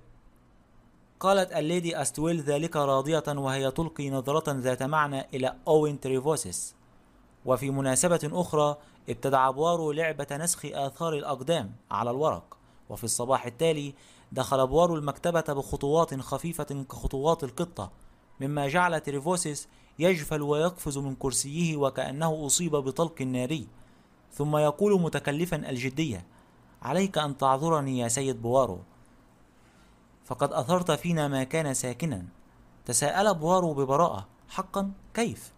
قالت الليدي أستويل ذلك راضية وهي تلقي نظرة ذات معنى إلى أوين تريفوسيس. وفي مناسبة أخرى ابتدع بوارو لعبة نسخ آثار الأقدام على الورق، وفي الصباح التالي دخل بوارو المكتبة بخطوات خفيفة كخطوات القطة، مما جعل تريفوسيس يجفل ويقفز من كرسيه وكأنه أصيب بطلق ناري، ثم يقول متكلفا الجدية: عليك أن تعذرني يا سيد بوارو، فقد أثرت فينا ما كان ساكنا. تساءل بوارو ببراءة: حقا؟ كيف؟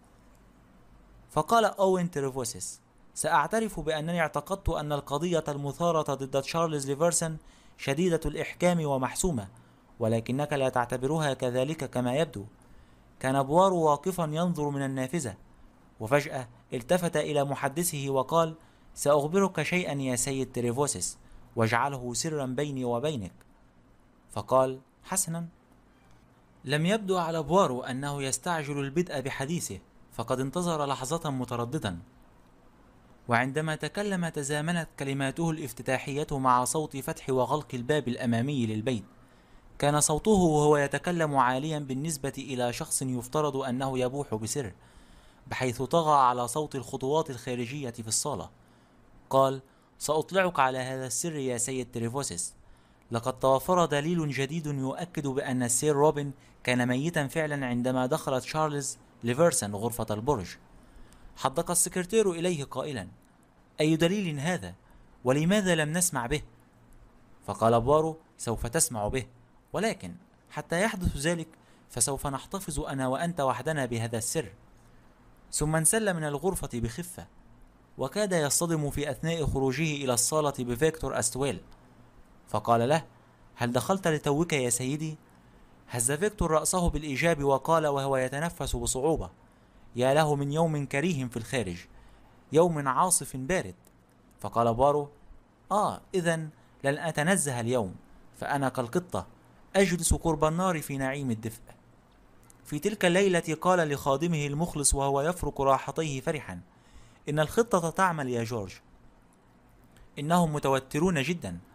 فقال أوين تريفوسيس: سأعترف بأنني اعتقدت أن القضية المثارة ضد تشارلز ليفرسون شديدة الإحكام ومحسومة، ولكنك لا تعتبرها كذلك كما يبدو. كان بوارو واقفا ينظر من النافذة، وفجأة التفت إلى محدثه وقال: سأخبرك شيئا يا سيد تريفوسيس، واجعله سرا بيني وبينك. فقال: حسنا. لم يبدو على بوارو أنه يستعجل البدء بحديثه، فقد انتظر لحظة مترددا، وعندما تكلم تزامنت كلماته الافتتاحية مع صوت فتح وغلق الباب الأمامي للبيت. كان صوته وهو يتكلم عاليا بالنسبة إلى شخص يفترض أنه يبوح بسر، بحيث طغى على صوت الخطوات الخارجية في الصالة. قال: سأطلعك على هذا السر يا سيد تريفوسيس. لقد توفر دليل جديد يؤكد بأن السير روبن كان ميتا فعلا عندما دخل تشارلز ليفرسون غرفة البرج. حدق السكرتير إليه قائلا: أي دليل هذا؟ ولماذا لم نسمع به؟ فقال بوارو: سوف تسمع به، ولكن حتى يحدث ذلك فسوف نحتفظ أنا وأنت وحدنا بهذا السر. ثم انسل من الغرفة بخفة، وكاد يصطدم في أثناء خروجه إلى الصالة بفيكتور أستويل. فقال له: هل دخلت لتوك يا سيدي؟ هز فيكتور رأسه بالإيجاب وقال وهو يتنفس بصعوبة: يا له من يوم كريه في الخارج، يوم عاصف بارد. فقال بوارو: إذن لن أتنزه اليوم، فأنا كالقطة أجلس قرب النار في نعيم الدفء. في تلك الليلة قال لخادمه المخلص وهو يفرك راحتيه فرحا: إن الخطة تعمل يا جورج، إنهم متوترون جدا،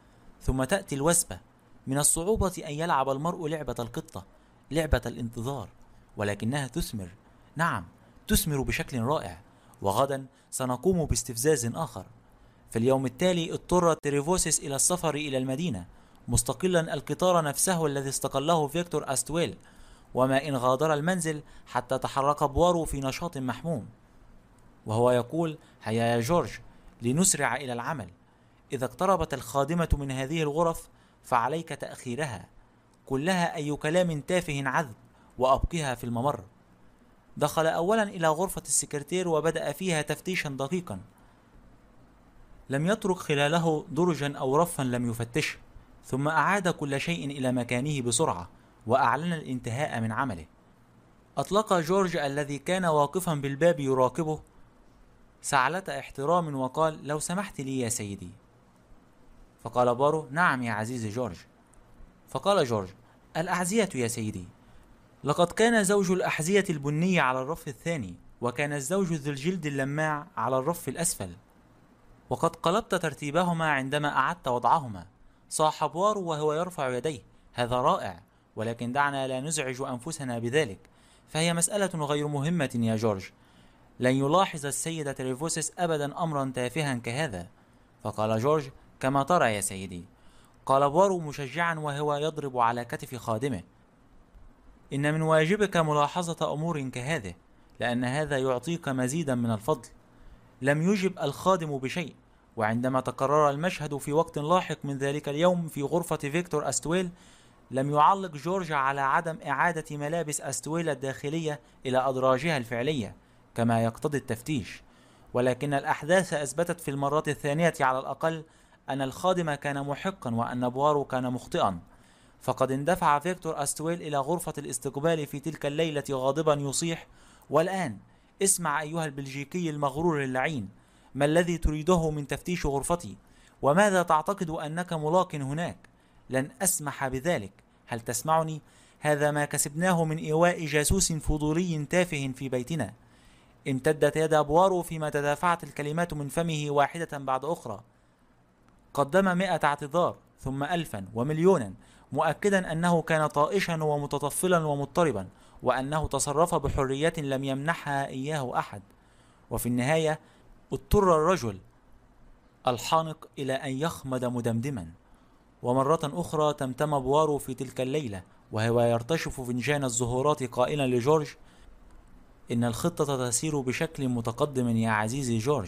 ثم تأتي الوثبة. من الصعوبة أن يلعب المرء لعبة القطة، لعبة الانتظار، ولكنها تثمر، نعم تثمر بشكل رائع. وغدا سنقوم باستفزاز آخر. في اليوم التالي اضطر تريفوسيس إلى السفر إلى المدينة، مستقلا القطار نفسه الذي استقله فيكتور أستويل، وما إن غادر المنزل حتى تحرك بوارو في نشاط محموم، وهو يقول: هيا يا جورج، لنسرع إلى العمل. إذا اقتربت الخادمة من هذه الغرف فعليك تأخيرها، قل لها أي كلام تافه عذب وأبقها في الممر. دخل أولا إلى غرفة السكرتير وبدأ فيها تفتيشا دقيقا، لم يترك خلاله درجا أو رفا لم يفتشه، ثم أعاد كل شيء إلى مكانه بسرعة وأعلن الانتهاء من عمله. أطلق جورج الذي كان واقفا بالباب يراقبه سعلة احترام وقال: لو سمحت لي يا سيدي. فقال بارو: نعم يا عزيزي جورج. فقال جورج: الأحذية يا سيدي. لقد كان زوج الأحذية البنية على الرف الثاني، وكان الزوج ذو الجلد اللماع على الرف الأسفل، وقد قلبت ترتيبهما عندما أعدت وضعهما. صاح بوارو وهو يرفع يديه: هذا رائع، ولكن دعنا لا نزعج أنفسنا بذلك، فهي مسألة غير مهمة يا جورج. لن يلاحظ السيد تريفوسيس أبدا أمرا تافها كهذا. فقال جورج: كما ترى يا سيدي. قال بوارو مشجعا وهو يضرب على كتف خادمه: إن من واجبك ملاحظة أمور كهذه، لأن هذا يعطيك مزيدا من الفضل. لم يجب الخادم بشيء، وعندما تكرر المشهد في وقت لاحق من ذلك اليوم في غرفة فيكتور أستويل، لم يعلق جورج على عدم إعادة ملابس أستويل الداخلية إلى أدراجها الفعلية كما يقتضي التفتيش، ولكن الأحداث أثبتت في المرة الثانية على الأقل أن الخادم كان محقا وأن بوارو كان مخطئا. فقد اندفع فيكتور أستويل إلى غرفة الاستقبال في تلك الليلة غاضبا يصيح: والآن اسمع أيها البلجيكي المغرور اللعين، ما الذي تريده من تفتيش غرفتي؟ وماذا تعتقد أنك ملاق هناك؟ لن أسمح بذلك، هل تسمعني؟ هذا ما كسبناه من إيواء جاسوس فضولي تافه في بيتنا. امتدت يد بوارو فيما تدافعت الكلمات من فمه واحدة بعد أخرى. قدم 100 اعتذار، ثم 1000 ومليونا، مؤكدا أنه كان طائشا ومتطفلا ومضطربا، وأنه تصرف بحرية لم يمنحها إياه أحد. وفي النهاية اضطر الرجل الحانق إلى أن يخمد مدمدما. ومرة أخرى تمتم بوارو في تلك الليلة وهو يرتشف فنجان الزهورات قائلا لجورج: إن الخطة تسير بشكل متقدم يا عزيزي جورج.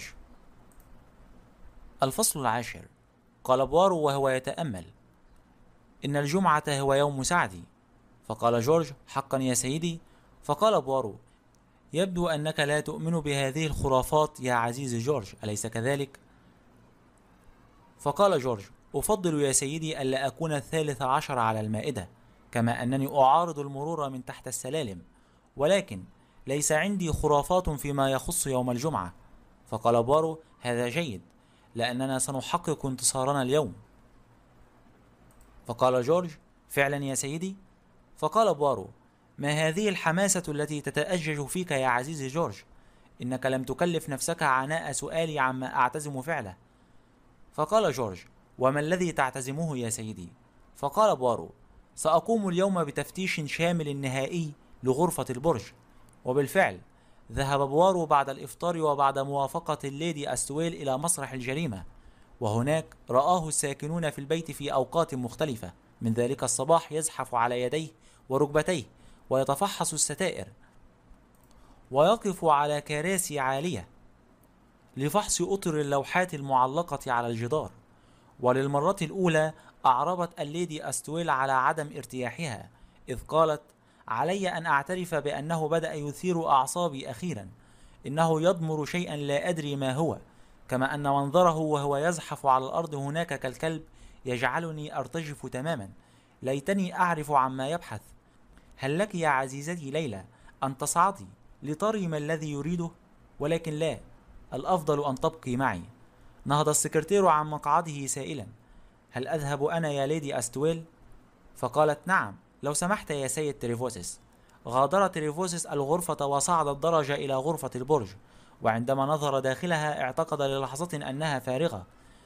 الفصل 10. قال بوارو وهو يتأمل: إن الجمعة هو يوم سعدي. فقال جورج: حقا يا سيدي. فقال بوارو: يبدو أنك لا تؤمن بهذه الخرافات يا عزيزي جورج، أليس كذلك؟ فقال جورج: أفضل يا سيدي ألا أكون 13 على المائدة، كما أنني أعارض المرور من تحت السلالم، ولكن ليس عندي خرافات فيما يخص يوم الجمعة. فقال بوارو: هذا جيد، لأننا سنحقق انتصارنا اليوم. فقال جورج: فعلا يا سيدي. فقال بوارو: ما هذه الحماسة التي تتأجج فيك يا عزيزي جورج؟ إنك لم تكلف نفسك عناء سؤالي عما أعتزم فعله. فقال جورج: وما الذي تعتزمه يا سيدي؟ فقال بوارو: سأقوم اليوم بتفتيش شامل نهائي لغرفة البرج. وبالفعل ذهب بوارو بعد الإفطار وبعد موافقة الليدي أستويل إلى مسرح الجريمة، وهناك رآه الساكنون في البيت في أوقات مختلفة من ذلك الصباح يزحف على يديه وركبتيه ويتفحص الستائر، ويقف على كراسي عالية لفحص أطر اللوحات المعلقة على الجدار. وللمرة الأولى أعربت الليدي أستويل على عدم ارتياحها، إذ قالت: علي أن أعترف بأنه بدأ يثير أعصابي أخيرا، إنه يضمر شيئا لا أدري ما هو، كما أن منظره وهو يزحف على الأرض هناك كالكلب يجعلني أرتجف تماما. ليتني أعرف عما يبحث. هل لك يا عزيزتي ليلى أن تصعدي لتري ما الذي يريده؟ ولكن لا، الأفضل أن تبقي معي. نهض السكرتير عن مقعده سائلا: هل أذهب أنا يا ليدي أستويل؟ فقالت: نعم لو سمحت يا سيد تريفوسيس. غادر تريفوسيس الغرفة وصعد الدرجة إلى غرفة البرج، وعندما نظر داخلها اعتقد للحظة أنها فارغة،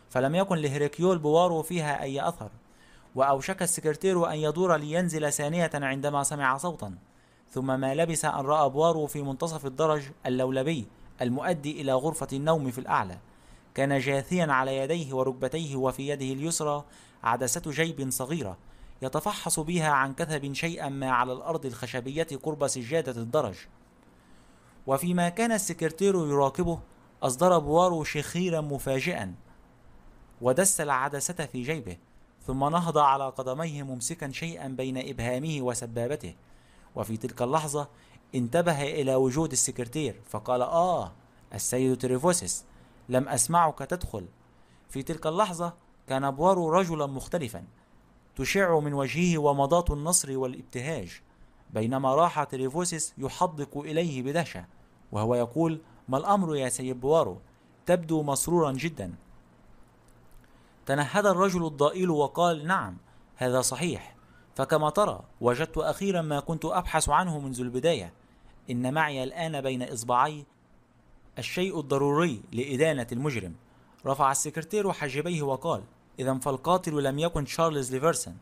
فلم يكن لهيركيول بوارو فيها أي أثر، وأوشك السكرتير أن يدور لينزل ثانية عندما سمع صوتا، ثم ما لبث أن رأى بوارو في منتصف الدرج اللولبي المؤدي إلى غرفة النوم في الأعلى. كان جاثيا على يديه وركبتيه، وفي يده اليسرى عدسة جيب صغيرة يتفحص بها عن كثب شيئا ما على الأرض الخشبية قرب سجادة الدرج. وفيما كان السكرتير يراقبه، أصدر بوارو شخيرا مفاجئا ودس العدسة في جيبه، ثم نهض على قدميه ممسكا شيئا بين إبهامه وسبابته. وفي تلك اللحظة انتبه إلى وجود السكرتير فقال: السيد تريفوسيس، لم أسمعك تدخل. في تلك اللحظة كان بوارو رجلا مختلفا، تشع من وجهه ومضات النصر والابتهاج، بينما راح تريفوسيس يحدق إليه بدهشة وهو يقول: ما الأمر يا سيد بوارو؟ تبدو مسرورا جدا. تنهد الرجل الضئيل وقال: نعم، هذا صحيح، فكما ترى وجدت أخيرا ما كنت أبحث عنه منذ البداية. إن معي الآن بين إصبعي الشيء الضروري لإدانة المجرم. رفع السكرتير حاجبيه وقال: إذا فالقاتل لم يكن تشارلز ليفرسون.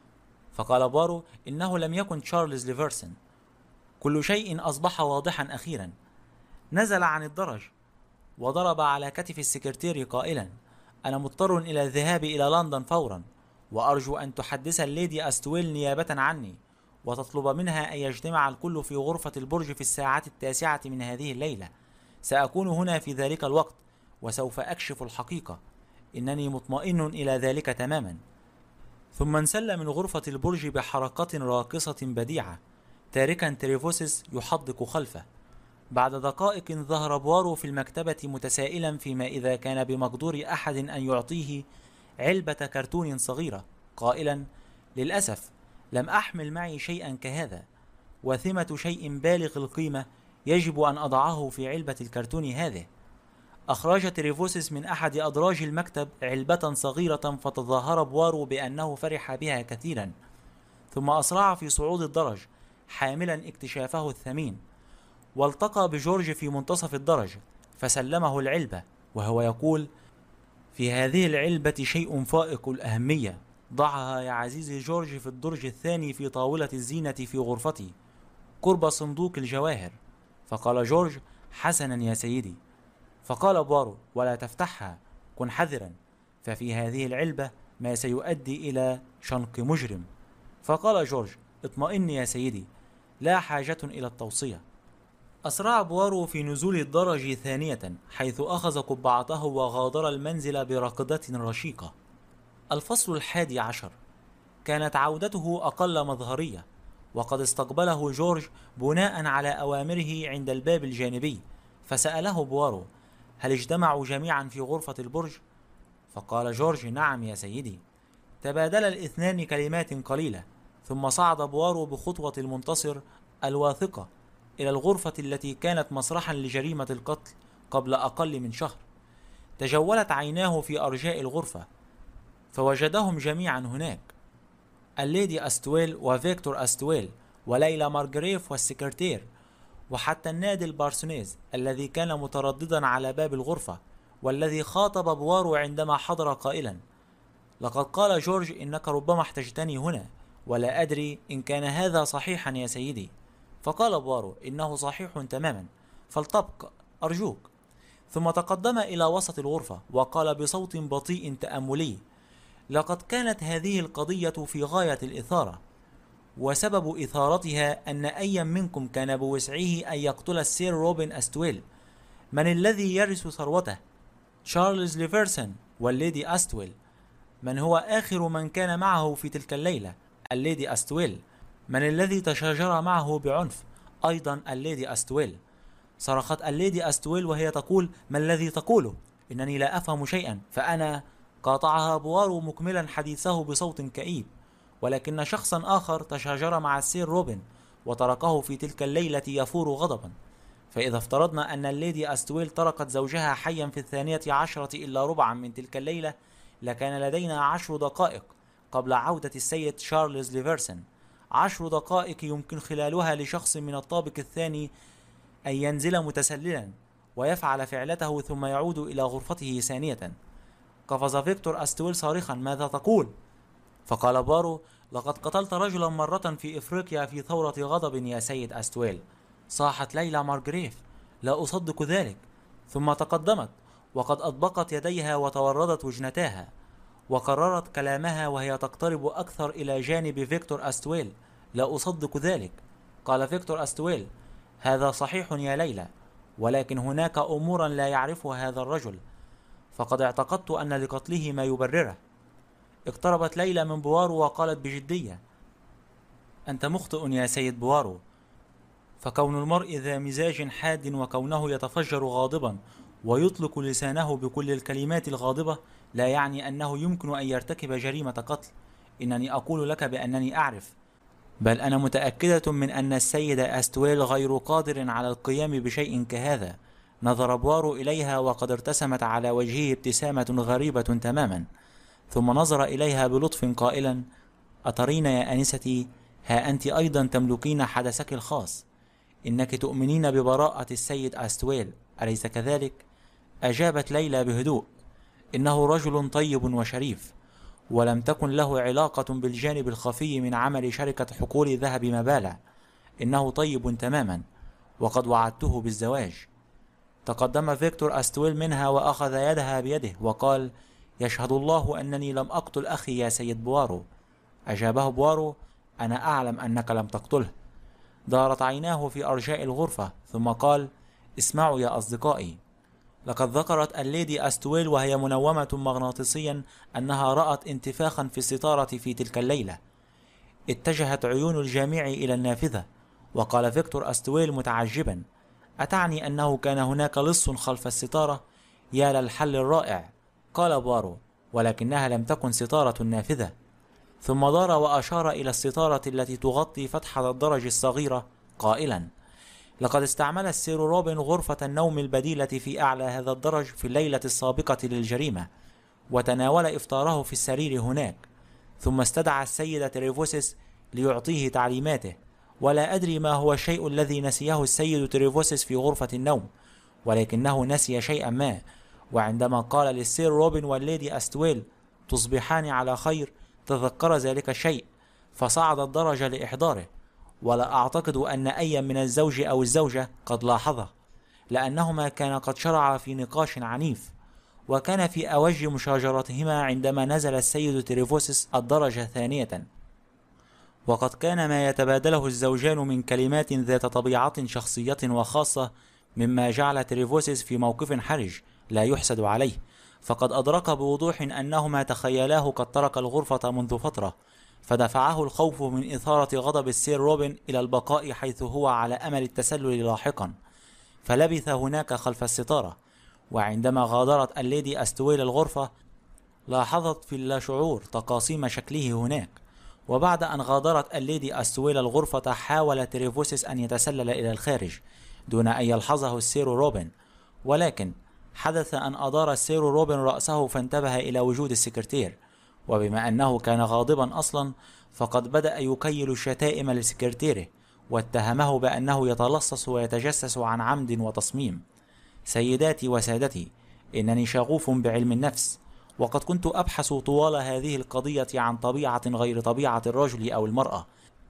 فقال بوارو: إنه لم يكن تشارلز ليفرسون. كل شيء أصبح واضحا أخيرا. نزل عن الدرج وضرب على كتف السكرتير قائلا: أنا مضطر إلى الذهاب إلى لندن فورا، وأرجو أن تحدث الليدي أستويل نيابة عني، وتطلب منها أن يجتمع الكل في غرفة البرج في الساعة 9 من هذه الليلة. سأكون هنا في ذلك الوقت، وسوف أكشف الحقيقة. إنني مطمئن إلى ذلك تماما. ثم انسل من غرفة البرج بحركة راقصة بديعة، تاركا تريفوسيس يحدق خلفه. بعد دقائق ظهر بوارو في المكتبة متسائلا فيما إذا كان بمقدور أحد أن يعطيه علبة كرتون صغيرة، قائلا: للأسف لم أحمل معي شيئا كهذا، وثمة شيء بالغ القيمة يجب أن أضعه في علبة الكرتون هذه. أخرج تريفوسيس من أحد أدراج المكتب علبة صغيرة، فتظاهر بوارو بأنه فرح بها كثيرا، ثم أسرع في صعود الدرج حاملا اكتشافه الثمين، والتقى بجورج في منتصف الدرج فسلمه العلبة وهو يقول: في هذه العلبة شيء فائق الأهمية، ضعها يا عزيزي جورج في الدرج الثاني في طاولة الزينة في غرفتي قرب صندوق الجواهر. فقال جورج: حسنا يا سيدي. فقال بوارو: ولا تفتحها، كن حذرا، ففي هذه العلبة ما سيؤدي إلى شنق مجرم. فقال جورج: اطمئن يا سيدي، لا حاجة إلى التوصية. أسرع بوارو في نزول الدرج ثانية، حيث أخذ قبعته وغادر المنزل بركضة رشيقة. الفصل 11. كانت عودته أقل مظهرية، وقد استقبله جورج بناء على أوامره عند الباب الجانبي، فسأله بوارو: هل اجتمعوا جميعا في غرفة البرج؟ فقال جورج: نعم يا سيدي. تبادل الاثنان كلمات قليلة، ثم صعد بوارو بخطوة المنتصر الواثقة إلى الغرفة التي كانت مسرحا لجريمة القتل قبل أقل من شهر. تجولت عيناه في أرجاء الغرفة فوجدهم جميعا هناك: الليدي أستويل وفيكتور أستويل وليلى مارغريف والسكرتير، وحتى النادل بارسونيز الذي كان مترددا على باب الغرفة، والذي خاطب بوارو عندما حضر قائلا: لقد قال جورج إنك ربما احتجتني هنا، ولا أدري إن كان هذا صحيحا يا سيدي. فقال بوارو: إنه صحيح تماما، فلتبقى أرجوك. ثم تقدم إلى وسط الغرفة وقال بصوت بطيء تأملي: لقد كانت هذه القضية في غاية الإثارة، وسبب إثارتها أن أي منكم كان بوسعه أن يقتل السير روبن أستويل. من الذي يرث ثروته؟ تشارلز ليفرسون والليدي أستويل. من هو آخر من كان معه في تلك الليلة؟ الليدي أستويل. من الذي تشاجر معه بعنف؟ أيضا الليدي أستويل. صرخت الليدي أستويل وهي تقول: ما الذي تقوله؟ إنني لا أفهم شيئا. فأنا قاطعها بوارو مكملا حديثه بصوت كئيب: ولكن شخصا آخر تشاجر مع السير روبن وتركه في تلك الليلة يفور غضبا. فإذا افترضنا أن الليدي أستويل تركت زوجها حيا في 12 إلا ربعا من تلك الليلة، لكان لدينا 10 دقائق قبل عودة السيد تشارلز ليفرسون، 10 دقائق يمكن خلالها لشخص من الطابق الثاني أن ينزل متسللا ويفعل فعلته ثم يعود إلى غرفته ثانية. قفز فيكتور أستويل صارخا: ماذا تقول؟ فقال بوارو: لقد قتلت رجلا مرة في إفريقيا في ثورة غضب يا سيد أستويل. صاحت ليلى مارغريف: لا أصدق ذلك. ثم تقدمت وقد أطبقت يديها وتوردت وجنتاها، وكررت كلامها وهي تقترب أكثر إلى جانب فيكتور أستويل: لا أصدق ذلك. قال فيكتور أستويل: هذا صحيح يا ليلى، ولكن هناك أمورا لا يعرفها هذا الرجل، فقد اعتقدت أن لقتله ما يبرره. اقتربت ليلى من بوارو وقالت بجدية: أنت مخطئ يا سيد بوارو، فكون المرء ذا مزاج حاد وكونه يتفجر غاضبا ويطلق لسانه بكل الكلمات الغاضبة لا يعني أنه يمكن أن يرتكب جريمة قتل. إنني أقول لك بأنني أعرف، بل أنا متأكدة من أن السيد أستويل غير قادر على القيام بشيء كهذا. نظر بوارو إليها وقد ارتسمت على وجهه ابتسامة غريبة تماما، ثم نظر إليها بلطف قائلا: أترين يا أنستي، ها أنت أيضا تملكين حدثك الخاص. إنك تؤمنين ببراءة السيد أستويل، أليس كذلك؟ أجابت ليلى بهدوء: إنه رجل طيب وشريف، ولم تكن له علاقة بالجانب الخفي من عمل شركة حقول ذهب مبالع. إنه طيب تماما، وقد وعدته بالزواج. تقدم فيكتور أستويل منها وأخذ يدها بيده وقال: يشهد الله أنني لم أقتل أخي يا سيد بوارو. أجابه بوارو: أنا أعلم أنك لم تقتله. دارت عيناه في أرجاء الغرفة ثم قال: اسمعوا يا أصدقائي، لقد ذكرت الليدي أستويل وهي منومة مغناطيسيا أنها رأت انتفاخا في الستارة في تلك الليلة. اتجهت عيون الجميع إلى النافذة، وقال فيكتور أستويل متعجبا: أتعني أنه كان هناك لص خلف الستارة؟ يا للحل الرائع. قال بوارو: ولكنها لم تكن ستارة النافذة. ثم دار وأشار إلى الستارة التي تغطي فتحة الدرج الصغيرة قائلا: لقد استعمل السير روبن غرفة النوم البديلة في أعلى هذا الدرج في الليلة السابقة للجريمة، وتناول إفطاره في السرير هناك، ثم استدعى السيد تريفوسيس ليعطيه تعليماته. ولا أدري ما هو الشيء الذي نسيه السيد تريفوسيس في غرفة النوم، ولكنه نسي شيئا ما، وعندما قال للسير روبن والليدي أستويل: تصبحان على خير، تذكر ذلك الشيء، فصعد الدرج لإحضاره. ولا أعتقد أن أي من الزوج أو الزوجة قد لاحظه، لأنهما كانا قد شرعا في نقاش عنيف، وكان في أوج مشاجرتهما عندما نزل السيد تريفوسيس الدرجة ثانية، وقد كان ما يتبادله الزوجان من كلمات ذات طبيعة شخصية وخاصة، مما جعل تريفوسيس في موقف حرج لا يحسد عليه، فقد أدرك بوضوح أنهما تخيلاه قد ترك الغرفة منذ فترة، فدفعه الخوف من إثارة غضب السير روبن إلى البقاء حيث هو على أمل التسلل لاحقا، فلبث هناك خلف الستارة. وعندما غادرت الليدي أستويل الغرفة لاحظت في اللاشعور تقاسيم شكله هناك. وبعد أن غادرت الليدي أستويل الغرفة حاول تريفوسيس أن يتسلل إلى الخارج دون أن يلحظه السير روبن، ولكن حدث أن أدار السير روبن رأسه فانتبه إلى وجود السكرتير، وبما أنه كان غاضبا أصلا فقد بدأ يكيل الشتائم لسكرتيره، واتهمه بأنه يتلصص ويتجسس عن عمد وتصميم. سيداتي وسادتي، إنني شغوف بعلم النفس، وقد كنت أبحث طوال هذه القضية عن طبيعة غير طبيعة الرجل أو المرأة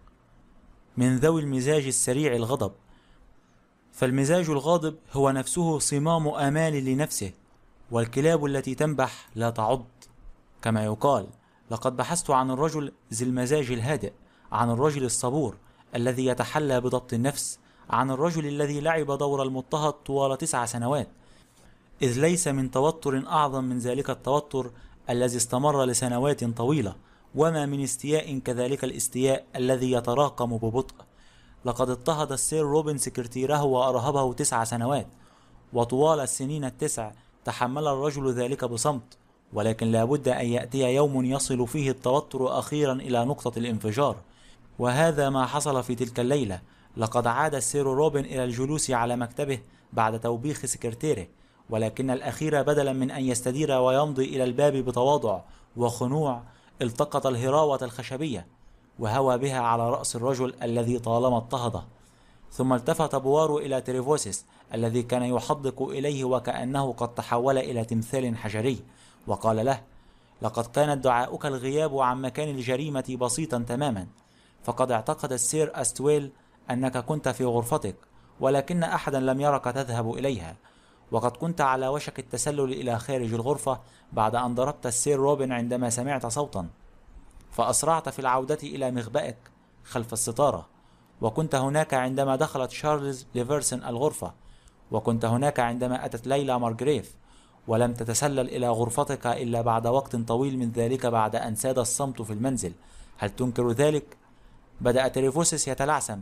من ذوي المزاج السريع الغضب. فالمزاج الغاضب هو نفسه صمام آمال لنفسه، والكلاب التي تنبح لا تعض كما يقال. لقد بحثت عن الرجل ذي المزاج الهادئ، عن الرجل الصبور الذي يتحلى بضبط النفس، عن الرجل الذي لعب دور المضطهد طوال 9 سنوات، إذ ليس من توتر أعظم من ذلك التوتر الذي استمر لسنوات طويلة، وما من استياء كذلك الاستياء الذي يتراكم ببطء. لقد اضطهد السير روبن سكرتيره وأرهبه 9 سنوات، وطوال السنين ال9 تحمل الرجل ذلك بصمت، ولكن لا بد أن يأتي يوم يصل فيه التوتر أخيرا إلى نقطة الانفجار، وهذا ما حصل في تلك الليلة. لقد عاد السير روبن إلى الجلوس على مكتبه بعد توبيخ سكرتيره، ولكن الأخير بدلا من أن يستدير ويمضي إلى الباب بتواضع وخنوع التقط الهراوة الخشبية وهوى بها على رأس الرجل الذي طالما اضطهده. ثم التفت بوارو إلى تريفوسيس الذي كان يحدق إليه وكأنه قد تحول إلى تمثال حجري، وقال له: لقد كان دعاؤك الغياب عن مكان الجريمة بسيطا تماما، فقد اعتقد السير أستويل أنك كنت في غرفتك، ولكن أحدا لم يرك تذهب إليها، وقد كنت على وشك التسلل إلى خارج الغرفة بعد أن ضربت السير روبن عندما سمعت صوتا، فأسرعت في العودة إلى مخبأك خلف الستارة، وكنت هناك عندما دخلت شارلز ليفرسون الغرفة، وكنت هناك عندما أتت ليلى مارغريف، ولم تتسلل إلى غرفتك إلا بعد وقت طويل من ذلك بعد أن ساد الصمت في المنزل. هل تنكر ذلك؟ بدأ تريفوسس يتلعثم.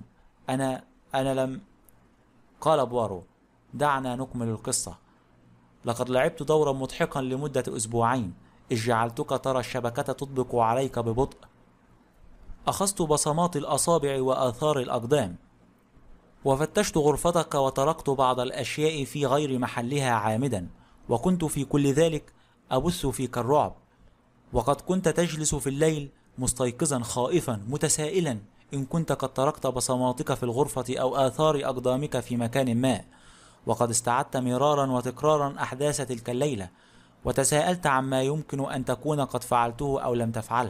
أنا لم. قال بوارو: دعنا نكمل القصة. لقد لعبت دورا مضحكا لمدة أسبوعين، إذ جعلتك ترى الشبكة تطبق عليك ببطء. أخذت بصمات الأصابع وآثار الأقدام، وفتشت غرفتك وتركت بعض الأشياء في غير محلها عامدا، وكنت في كل ذلك أبث فيك الرعب. وقد كنت تجلس في الليل مستيقظا خائفا متسائلا إن كنت قد تركت بصماتك في الغرفة أو آثار أقدامك في مكان ما. وقد استعدت مرارا وتكرارا أحداث تلك الليلة، وتساءلت عما يمكن أن تكون قد فعلته أو لم تفعله،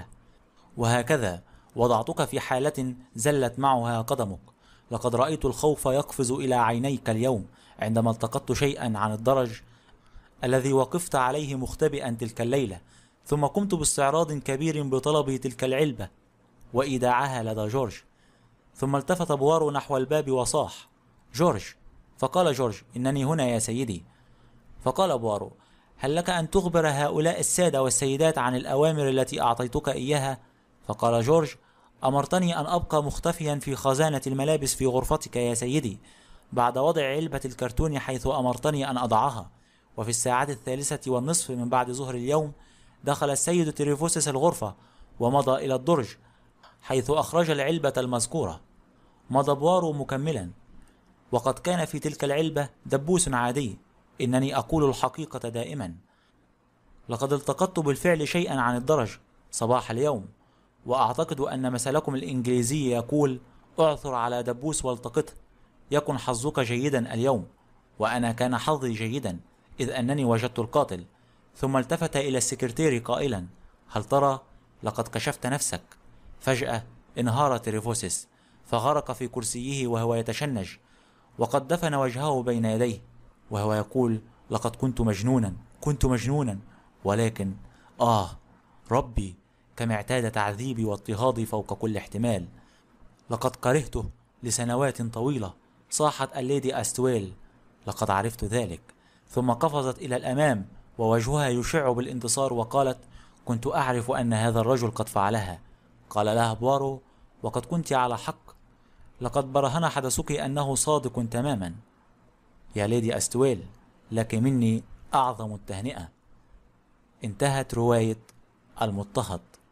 وهكذا وضعتك في حالة زلت معها قدمك. لقد رأيت الخوف يقفز إلى عينيك اليوم عندما التقطت شيئا عن الدرج الذي وقفت عليه مختبئا تلك الليلة، ثم قمت باستعراض كبير بطلب تلك العلبة وإيداعها لدى جورج. ثم التفت بوارو نحو الباب وصاح: جورج. فقال جورج: إنني هنا يا سيدي. فقال بوارو: هل لك أن تخبر هؤلاء السادة والسيدات عن الأوامر التي أعطيتك إياها؟ فقال جورج: أمرتني أن أبقى مختفيا في خزانة الملابس في غرفتك يا سيدي، بعد وضع علبة الكرتون حيث أمرتني أن أضعها. وفي الساعة 3:30 من بعد ظهر اليوم دخل السيد تريفوسس الغرفة ومضى إلى الدرج حيث أخرج العلبة المذكورة. مضى بوارو مكملا: وقد كان في تلك العلبة دبوس عادي. إنني أقول الحقيقة دائما. لقد التقطت بالفعل شيئا عن الدرج صباح اليوم، وأعتقد أن مثلكم الإنجليزي يقول: اعثر على دبوس والتقطه، يكن حظك جيدا اليوم. وأنا كان حظي جيدا، إذ أنني وجدت القاتل. ثم التفت إلى السكرتير قائلا: هل ترى، لقد كشفت نفسك. فجأة انهار تريفوسس فغرق في كرسيه وهو يتشنج، وقد دفن وجهه بين يديه وهو يقول: لقد كنت مجنونا، ولكن ربي، كم اعتاد تعذيبي واضطهادي فوق كل احتمال. لقد كرهته لسنوات طويلة. صاحت الليدي أستويل: لقد عرفت ذلك. ثم قفزت إلى الأمام ووجهها يشع بالانتصار وقالت: كنت أعرف أن هذا الرجل قد فعلها. قال لها بوارو: وقد كنت على حق، لقد برهن حدثك أنه صادق تماما. يا ليدي أستويل، لك مني أعظم التهنئة. انتهت رواية المضطهد.